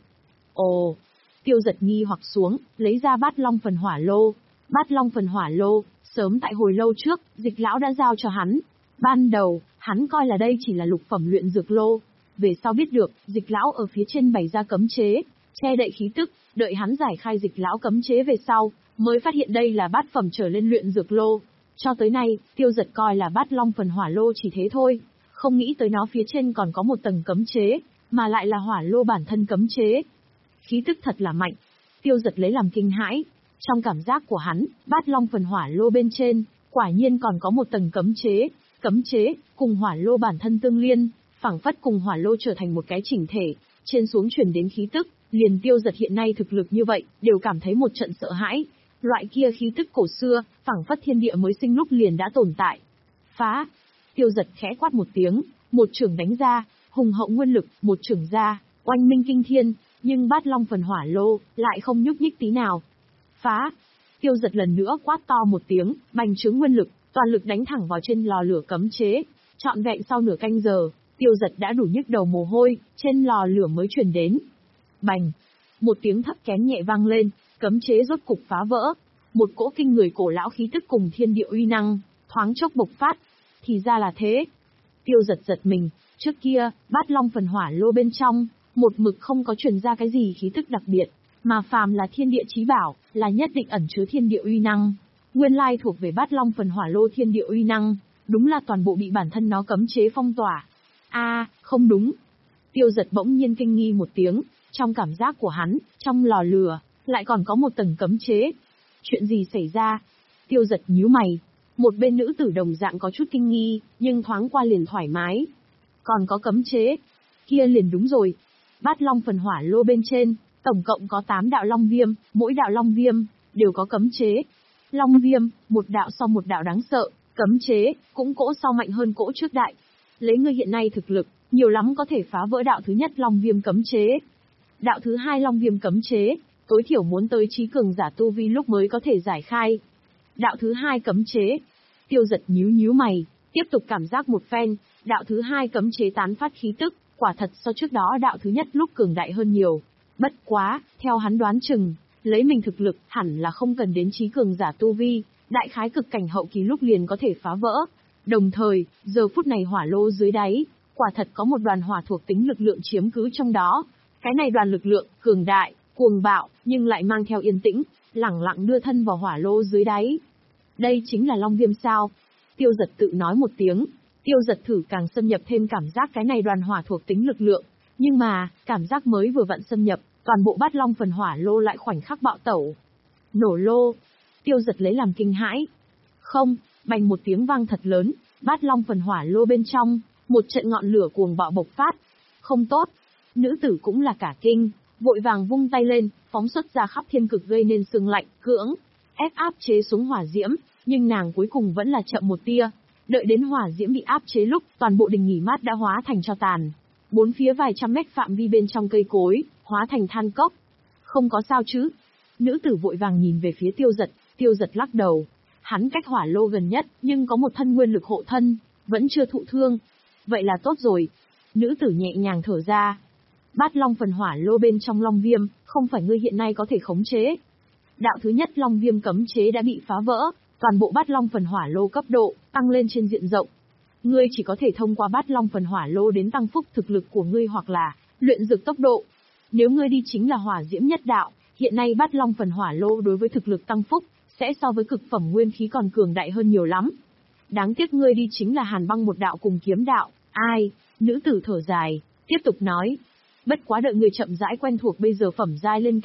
Ồ! Tiêu Giật nghi hoặc xuống, lấy ra bát long phần hỏa lô. Bát long phần hỏa lô, sớm tại hồi lâu trước, Dịch lão đã giao cho hắn. Ban đầu, hắn coi là đây chỉ là lục phẩm luyện dược lô. Về sau biết được, Dịch lão ở phía trên bày ra cấm chế, che đậy khí tức, đợi hắn giải khai Dịch lão cấm chế về sau, mới phát hiện đây là bát phẩm trở lên luyện dược lô. Cho tới nay, Tiêu Giật coi là bát long phần hỏa lô chỉ thế thôi, không nghĩ tới nó phía trên còn có một tầng cấm chế, mà lại là hỏa lô bản thân cấm chế. Khí tức thật là mạnh. Tiêu Giật lấy làm kinh hãi. Trong cảm giác của hắn, bát long phần hỏa lô bên trên, quả nhiên còn có một tầng cấm chế. Cấm chế, cùng hỏa lô bản thân tương liên, phảng phất cùng hỏa lô trở thành một cái chỉnh thể, trên xuống truyền đến khí tức, liền Tiêu Giật hiện nay thực lực như vậy, đều cảm thấy một trận sợ hãi. Loại kia khí tức cổ xưa, phảng phất thiên địa mới sinh lúc liền đã tồn tại. Phá! Tiêu Giật khẽ quát một tiếng, một chưởng đánh ra, hùng hậu nguyên lực, một chưởng ra, oanh minh kinh thiên, nhưng bát long phần hỏa lô, lại không nhúc nhích tí nào. Phá! Tiêu Giật lần nữa quát to một tiếng, bành trướng nguyên lực, toàn lực đánh thẳng vào trên lò lửa cấm chế. Trọn vẹn sau nửa canh giờ, Tiêu Giật đã đủ nhức đầu mồ hôi, trên lò lửa mới truyền đến. Bành! Một tiếng thấp kén nhẹ vang lên, cấm chế rốt cục phá vỡ. Một cỗ kinh người cổ lão khí tức cùng thiên địa uy năng, thoáng chốc bộc phát. Thì ra là thế. Tiêu Giật giật mình, trước kia, bát long phần hỏa lô bên trong, một mực không có truyền ra cái gì khí tức đặc biệt, mà phàm là thiên địa chí bảo, là nhất định ẩn chứa thiên địa uy năng. Nguyên lai thuộc về bát long phần hỏa lô thiên địa uy năng, đúng là toàn bộ bị bản thân nó cấm chế phong tỏa. A, à, không đúng. Tiêu Giật bỗng nhiên kinh nghi một tiếng, trong cảm giác của hắn, trong lò lửa, lại còn có một tầng cấm chế. Chuyện gì xảy ra? Tiêu Giật nhíu mày. Một bên nữ tử đồng dạng có chút kinh nghi, nhưng thoáng qua liền thoải mái. Còn có cấm chế. Kia liền đúng rồi. Bát long phần hỏa lô bên trên, tổng cộng có tám đạo long viêm, mỗi đạo long viêm, đều có cấm chế. Long viêm, một đạo sau một đạo đáng sợ, cấm chế, cũng cỗ sau mạnh hơn cỗ trước đại. Lấy ngươi hiện nay thực lực, nhiều lắm có thể phá vỡ đạo thứ nhất long viêm cấm chế. Đạo thứ hai long viêm cấm chế, tối thiểu muốn tới trí cường giả tu vi lúc mới có thể giải khai. Đạo thứ hai cấm chế. Tiêu Giật nhíu nhíu mày, tiếp tục cảm giác một phen, đạo thứ hai cấm chế tán phát khí tức, quả thật so trước đó đạo thứ nhất lúc cường đại hơn nhiều. Bất quá, theo hắn đoán chừng, lấy mình thực lực hẳn là không cần đến trí cường giả tu vi, đại khái cực cảnh hậu kỳ lúc liền có thể phá vỡ. Đồng thời, giờ phút này hỏa lô dưới đáy, quả thật có một đoàn hỏa thuộc tính lực lượng chiếm cứ trong đó. Cái này đoàn lực lượng, cường đại, cuồng bạo, nhưng lại mang theo yên tĩnh, lẳng lặng đưa thân vào hỏa lô dưới đáy. Đây chính là long viêm sao? Tiêu Giật tự nói một tiếng. Tiêu Giật thử càng xâm nhập thêm cảm giác cái này đoàn hỏa thuộc tính lực lượng. Nhưng mà, cảm giác mới vừa vặn xâm nhập, toàn bộ bát long phần hỏa lô lại khoảnh khắc bạo tẩu. Nổ lô. Tiêu Giật lấy làm kinh hãi. Không, bành một tiếng vang thật lớn, bát long phần hỏa lô bên trong, một trận ngọn lửa cuồng bạo bộc phát. Không tốt. Nữ tử cũng là cả kinh, vội vàng vung tay lên, phóng xuất ra khắp thiên cực gây nên sương lạnh, cưỡng ép áp chế xuống hỏa diễm, nhưng nàng cuối cùng vẫn là chậm một tia. Đợi đến hỏa diễm bị áp chế lúc, toàn bộ đình nghỉ mát đã hóa thành tro tàn. Bốn phía vài trăm mét phạm vi bên trong cây cối, hóa thành than cốc. Không có sao chứ? Nữ tử vội vàng nhìn về phía Tiêu Giật, Tiêu Giật lắc đầu. Hắn cách hỏa lô gần nhất, nhưng có một thân nguyên lực hộ thân, vẫn chưa thụ thương. Vậy là tốt rồi. Nữ tử nhẹ nhàng thở ra. Bát long phần hỏa lô bên trong long viêm, không phải ngươi hiện nay có thể khống chế. Đạo thứ nhất long viêm cấm chế đã bị phá vỡ, toàn bộ bát long phần hỏa lô cấp độ, tăng lên trên diện rộng. Ngươi chỉ có thể thông qua bát long phần hỏa lô đến tăng phúc thực lực của ngươi hoặc là luyện dược tốc độ. Nếu ngươi đi chính là hỏa diễm nhất đạo, hiện nay bát long phần hỏa lô đối với thực lực tăng phúc, sẽ so với cực phẩm nguyên khí còn cường đại hơn nhiều lắm. Đáng tiếc ngươi đi chính là hàn băng một đạo cùng kiếm đạo, ai, nữ tử thở dài, tiếp tục nói. Bất quá đợi người chậm rãi quen thuộc bây giờ phẩm giai lên cao,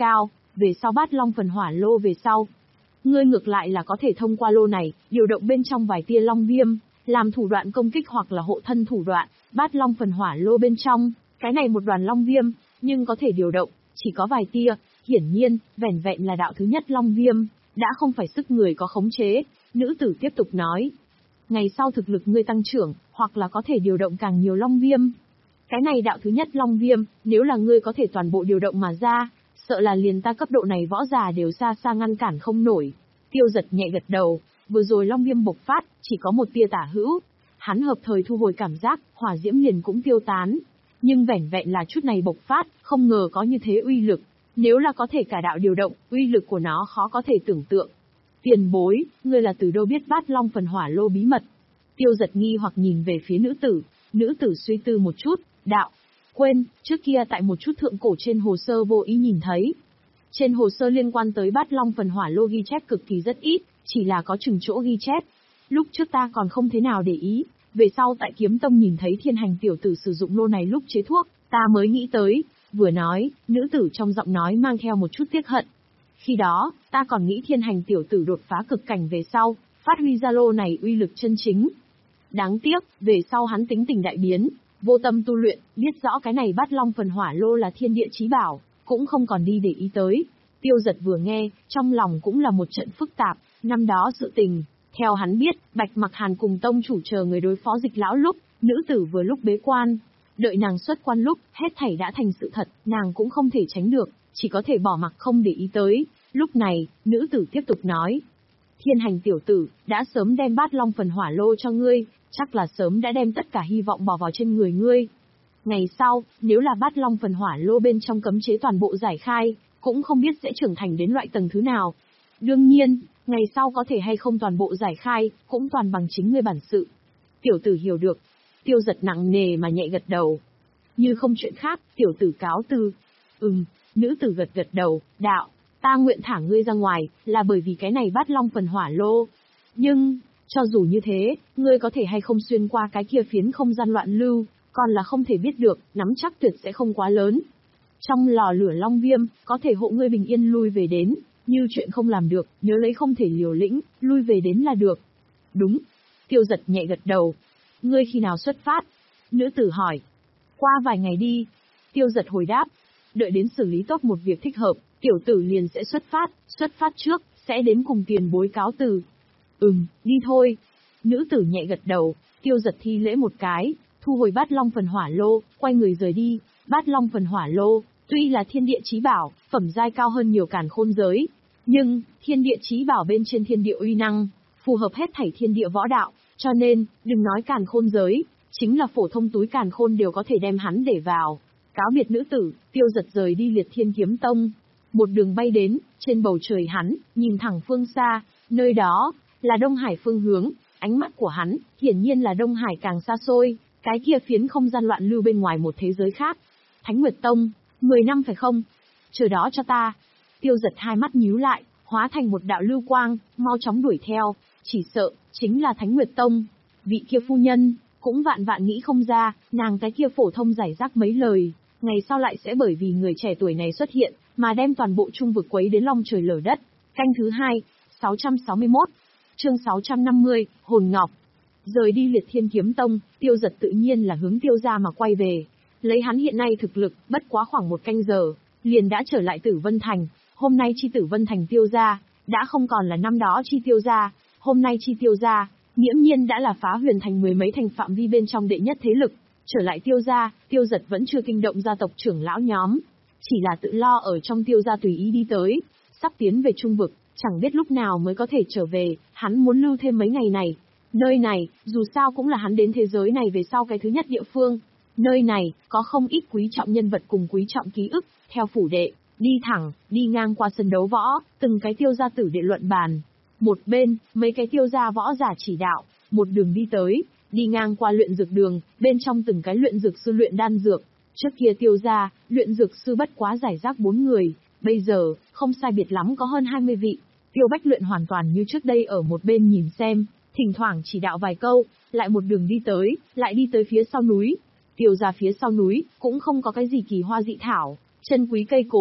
về sau Bát Long phần hỏa lô về sau. Ngươi ngược lại là có thể thông qua lô này, điều động bên trong vài tia long viêm, làm thủ đoạn công kích hoặc là hộ thân thủ đoạn. Bát Long phần hỏa lô bên trong, cái này một đoàn long viêm, nhưng có thể điều động, chỉ có vài tia. Hiển nhiên, vẻn vẹn là đạo thứ nhất long viêm, đã không phải sức người có khống chế. Nữ tử tiếp tục nói. Ngày sau thực lực ngươi tăng trưởng, hoặc là có thể điều động càng nhiều long viêm. Cái này đạo thứ nhất long viêm, nếu là ngươi có thể toàn bộ điều động mà ra, sợ là liền ta cấp độ này võ già đều xa xa ngăn cản không nổi. Tiêu Giật nhẹ gật đầu, vừa rồi long viêm bộc phát, chỉ có một tia tả hữu. Hắn hợp thời thu hồi cảm giác, hỏa diễm liền cũng tiêu tán. Nhưng vẻn vẹn là chút này bộc phát, không ngờ có như thế uy lực. Nếu là có thể cả đạo điều động, uy lực của nó khó có thể tưởng tượng. Tiền bối, ngươi là từ đâu biết Bát Long phần hỏa lô bí mật? Tiêu Giật nghi hoặc nhìn về phía nữ tử, nữ tử suy tư một chút, đạo. Quên, trước kia tại một chút thượng cổ trên hồ sơ vô ý nhìn thấy. Trên hồ sơ liên quan tới Bát Long phần hỏa lô ghi chép cực kỳ rất ít, chỉ là có chừng chỗ ghi chép. Lúc trước ta còn không thế nào để ý, về sau tại Kiếm Tông nhìn thấy Thiên Hành tiểu tử sử dụng lô này lúc chế thuốc, ta mới nghĩ tới. Vừa nói, nữ tử trong giọng nói mang theo một chút tiếc hận. Khi đó, ta còn nghĩ Thiên Hành tiểu tử đột phá cực cảnh về sau, phát huy ra lô này uy lực chân chính. Đáng tiếc, về sau hắn tính tình đại biến, vô tâm tu luyện, biết rõ cái này Bát Long phần hỏa lô là thiên địa chí bảo, cũng không còn đi để ý tới. Tiêu Giật vừa nghe, trong lòng cũng là một trận phức tạp, năm đó sự tình. Theo hắn biết, Bạch Mặc Hàn cùng tông chủ chờ người đối phó Dịch lão lúc, nữ tử vừa lúc bế quan. Đợi nàng xuất quan lúc, hết thảy đã thành sự thật, nàng cũng không thể tránh được, chỉ có thể bỏ mặc không để ý tới. Lúc này, nữ tử tiếp tục nói. Thiên Hành tiểu tử, đã sớm đem Bát Long phần hỏa lô cho ngươi, chắc là sớm đã đem tất cả hy vọng bỏ vào trên người ngươi. Ngày sau, nếu là Bát Long phần hỏa lô bên trong cấm chế toàn bộ giải khai, cũng không biết sẽ trưởng thành đến loại tầng thứ nào. Đương nhiên, ngày sau có thể hay không toàn bộ giải khai, cũng toàn bằng chính ngươi bản sự. Tiểu tử hiểu được. Tiêu Giật nặng nề mà nhẹ gật đầu. Như không chuyện khác, tiểu tử cáo từ. Ừm, nữ tử gật gật đầu, đạo, ta nguyện thả ngươi ra ngoài, là bởi vì cái này Bát Long phần hỏa lô. Nhưng, cho dù như thế, ngươi có thể hay không xuyên qua cái kia phiến không gian loạn lưu, còn là không thể biết được, nắm chắc tuyệt sẽ không quá lớn. Trong lò lửa long viêm, có thể hộ ngươi bình yên lui về đến, như chuyện không làm được, nhớ lấy không thể liều lĩnh, lui về đến là được. Đúng. Tiêu Giật nhẹ gật đầu. Ngươi khi nào xuất phát? Nữ tử hỏi. Qua vài ngày đi. Tiêu Giật hồi đáp. Đợi đến xử lý tốt một việc thích hợp, tiểu tử liền sẽ xuất phát, xuất phát trước, sẽ đến cùng tiền bối cáo từ. Ừm, đi thôi. Nữ tử nhẹ gật đầu, Tiêu Giật thi lễ một cái, thu hồi Bát Long phần hỏa lô, quay người rời đi. Bát Long phần hỏa lô, tuy là thiên địa chí bảo, phẩm giai cao hơn nhiều càn khôn giới, nhưng, thiên địa chí bảo bên trên thiên địa uy năng, phù hợp hết thảy thiên địa võ đạo, cho nên, đừng nói càn khôn giới, chính là phổ thông túi càn khôn đều có thể đem hắn để vào. Cáo biệt nữ tử, Tiêu Giật rời đi Liệt Thiên Kiếm Tông. Một đường bay đến, trên bầu trời hắn, nhìn thẳng phương xa, nơi đó, là Đông Hải phương hướng, ánh mắt của hắn, hiển nhiên là Đông Hải càng xa xôi, cái kia phiến không gian loạn lưu bên ngoài một thế giới khác. Thánh Nguyệt Tông, mười năm phải không? Chờ đó cho ta. Tiêu Giật hai mắt nhíu lại, hóa thành một đạo lưu quang, mau chóng đuổi theo, chỉ sợ, chính là Thánh Nguyệt Tông. Vị kia phu nhân, cũng vạn vạn nghĩ không ra, nàng cái kia phổ thông giải rác mấy lời, ngày sau lại sẽ bởi vì người trẻ tuổi này xuất hiện, mà đem toàn bộ trung vực quấy đến long trời lở đất. Canh thứ hai, sáu trăm sáu mươi mốt, chương sáu trăm năm mươi, Hồn Ngọc. Rời đi Liệt Thiên Kiếm Tông, Tiêu Giật tự nhiên là hướng Tiêu gia mà quay về. Lấy hắn hiện nay thực lực, bất quá khoảng một canh giờ, liền đã trở lại Tử Vân Thành. Hôm nay chi Tử Vân Thành Tiêu gia, đã không còn là năm đó chi Tiêu gia, hôm nay chi Tiêu gia, nghiễm nhiên đã là phá huyền thành mười mấy thành phạm vi bên trong đệ nhất thế lực. Trở lại Tiêu gia, Tiêu Giật vẫn chưa kinh động gia tộc trưởng lão nhóm, chỉ là tự lo ở trong Tiêu gia tùy ý đi tới, sắp tiến về trung vực, chẳng biết lúc nào mới có thể trở về, hắn muốn lưu thêm mấy ngày này. Nơi này, dù sao cũng là hắn đến thế giới này về sau cái thứ nhất địa phương. Nơi này, có không ít quý trọng nhân vật cùng quý trọng ký ức, theo phủ đệ, đi thẳng, đi ngang qua sân đấu võ, từng cái Tiêu gia tử đệ luận bàn. Một bên, mấy cái Tiêu gia võ giả chỉ đạo, một đường đi tới, đi ngang qua luyện dược đường, bên trong từng cái luyện dược sư luyện đan dược. Trước kia Tiêu gia, luyện dược sư bất quá giải rác bốn người, bây giờ, không sai biệt lắm có hơn hai mươi vị. Tiêu Bách Luyện hoàn toàn như trước đây ở một bên nhìn xem, thỉnh thoảng chỉ đạo vài câu, lại một đường đi tới, lại đi tới phía sau núi. Tiêu gia phía sau núi, cũng không có cái gì kỳ hoa dị thảo, chân quý cây cối,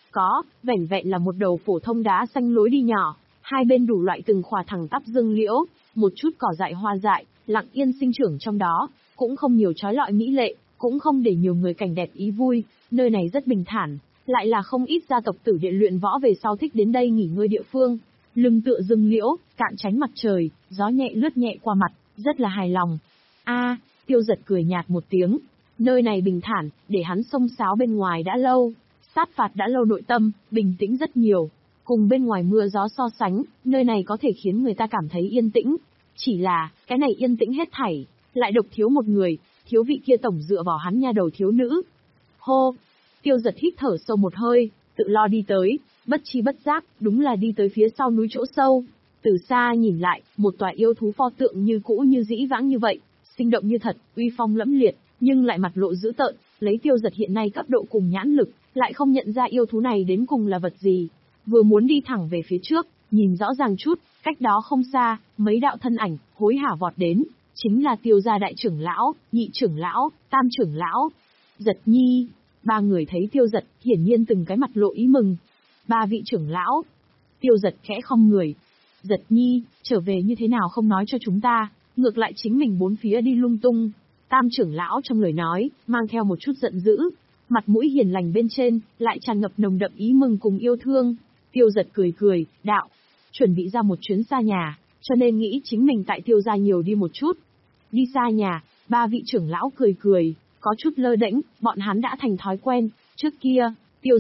Có, vẻn vẹn là một đầu phổ thông đá xanh lối đi nhỏ, hai bên đủ loại từng khỏa thẳng tắp dương liễu, một chút cỏ dại hoa dại, lặng yên sinh trưởng trong đó, cũng không nhiều chói lọi mỹ lệ, cũng không để nhiều người cảnh đẹp ý vui, nơi này rất bình thản, lại là không ít gia tộc tử địa luyện võ về sau thích đến đây nghỉ ngơi địa phương. Lưng tựa dương liễu, cạn tránh mặt trời, gió nhẹ lướt nhẹ qua mặt, rất là hài lòng. A, Tiêu Giật cười nhạt một tiếng, nơi này bình thản, để hắn xông xáo bên ngoài đã lâu, sát phạt đã lâu nội tâm, bình tĩnh rất nhiều. Cùng bên ngoài mưa gió so sánh, nơi này có thể khiến người ta cảm thấy yên tĩnh. Chỉ là, cái này yên tĩnh hết thảy, lại độc thiếu một người, thiếu vị kia tổng dựa vào hắn nha đầu thiếu nữ. Hô! Tiêu Giật hít thở sâu một hơi, tự lo đi tới, bất chi bất giác, đúng là đi tới phía sau núi chỗ sâu. Từ xa nhìn lại, một tòa yêu thú pho tượng như cũ như dĩ vãng như vậy, sinh động như thật, uy phong lẫm liệt, nhưng lại mặt lộ dữ tợn, lấy Tiêu Giật hiện nay cấp độ cùng nhãn lực, lại không nhận ra yêu thú này đến cùng là vật gì. Vừa muốn đi thẳng về phía trước, nhìn rõ ràng chút, cách đó không xa, mấy đạo thân ảnh, hối hả vọt đến, chính là Tiêu gia đại trưởng lão, nhị trưởng lão, tam trưởng lão, Giật Nhi. Ba người thấy Tiêu Giật, hiển nhiên từng cái mặt lộ ý mừng. Ba vị trưởng lão. Tiêu Giật khẽ không người. Giật Nhi, trở về như thế nào không nói cho chúng ta, ngược lại chính mình bốn phía đi lung tung. Tam trưởng lão trong lời nói, mang theo một chút giận dữ. Mặt mũi hiền lành bên trên, lại tràn ngập nồng đậm ý mừng cùng yêu thương. Tiêu Giật cười cười, đạo, chuẩn bị ra một chuyến xa nhà, cho nên nghĩ chính mình tại Tiêu gia nhiều đi một chút. Đi xa nhà, ba vị trưởng lão cười cười, có chút lơ đễnh, bọn hắn đã thành thói quen, trước kia,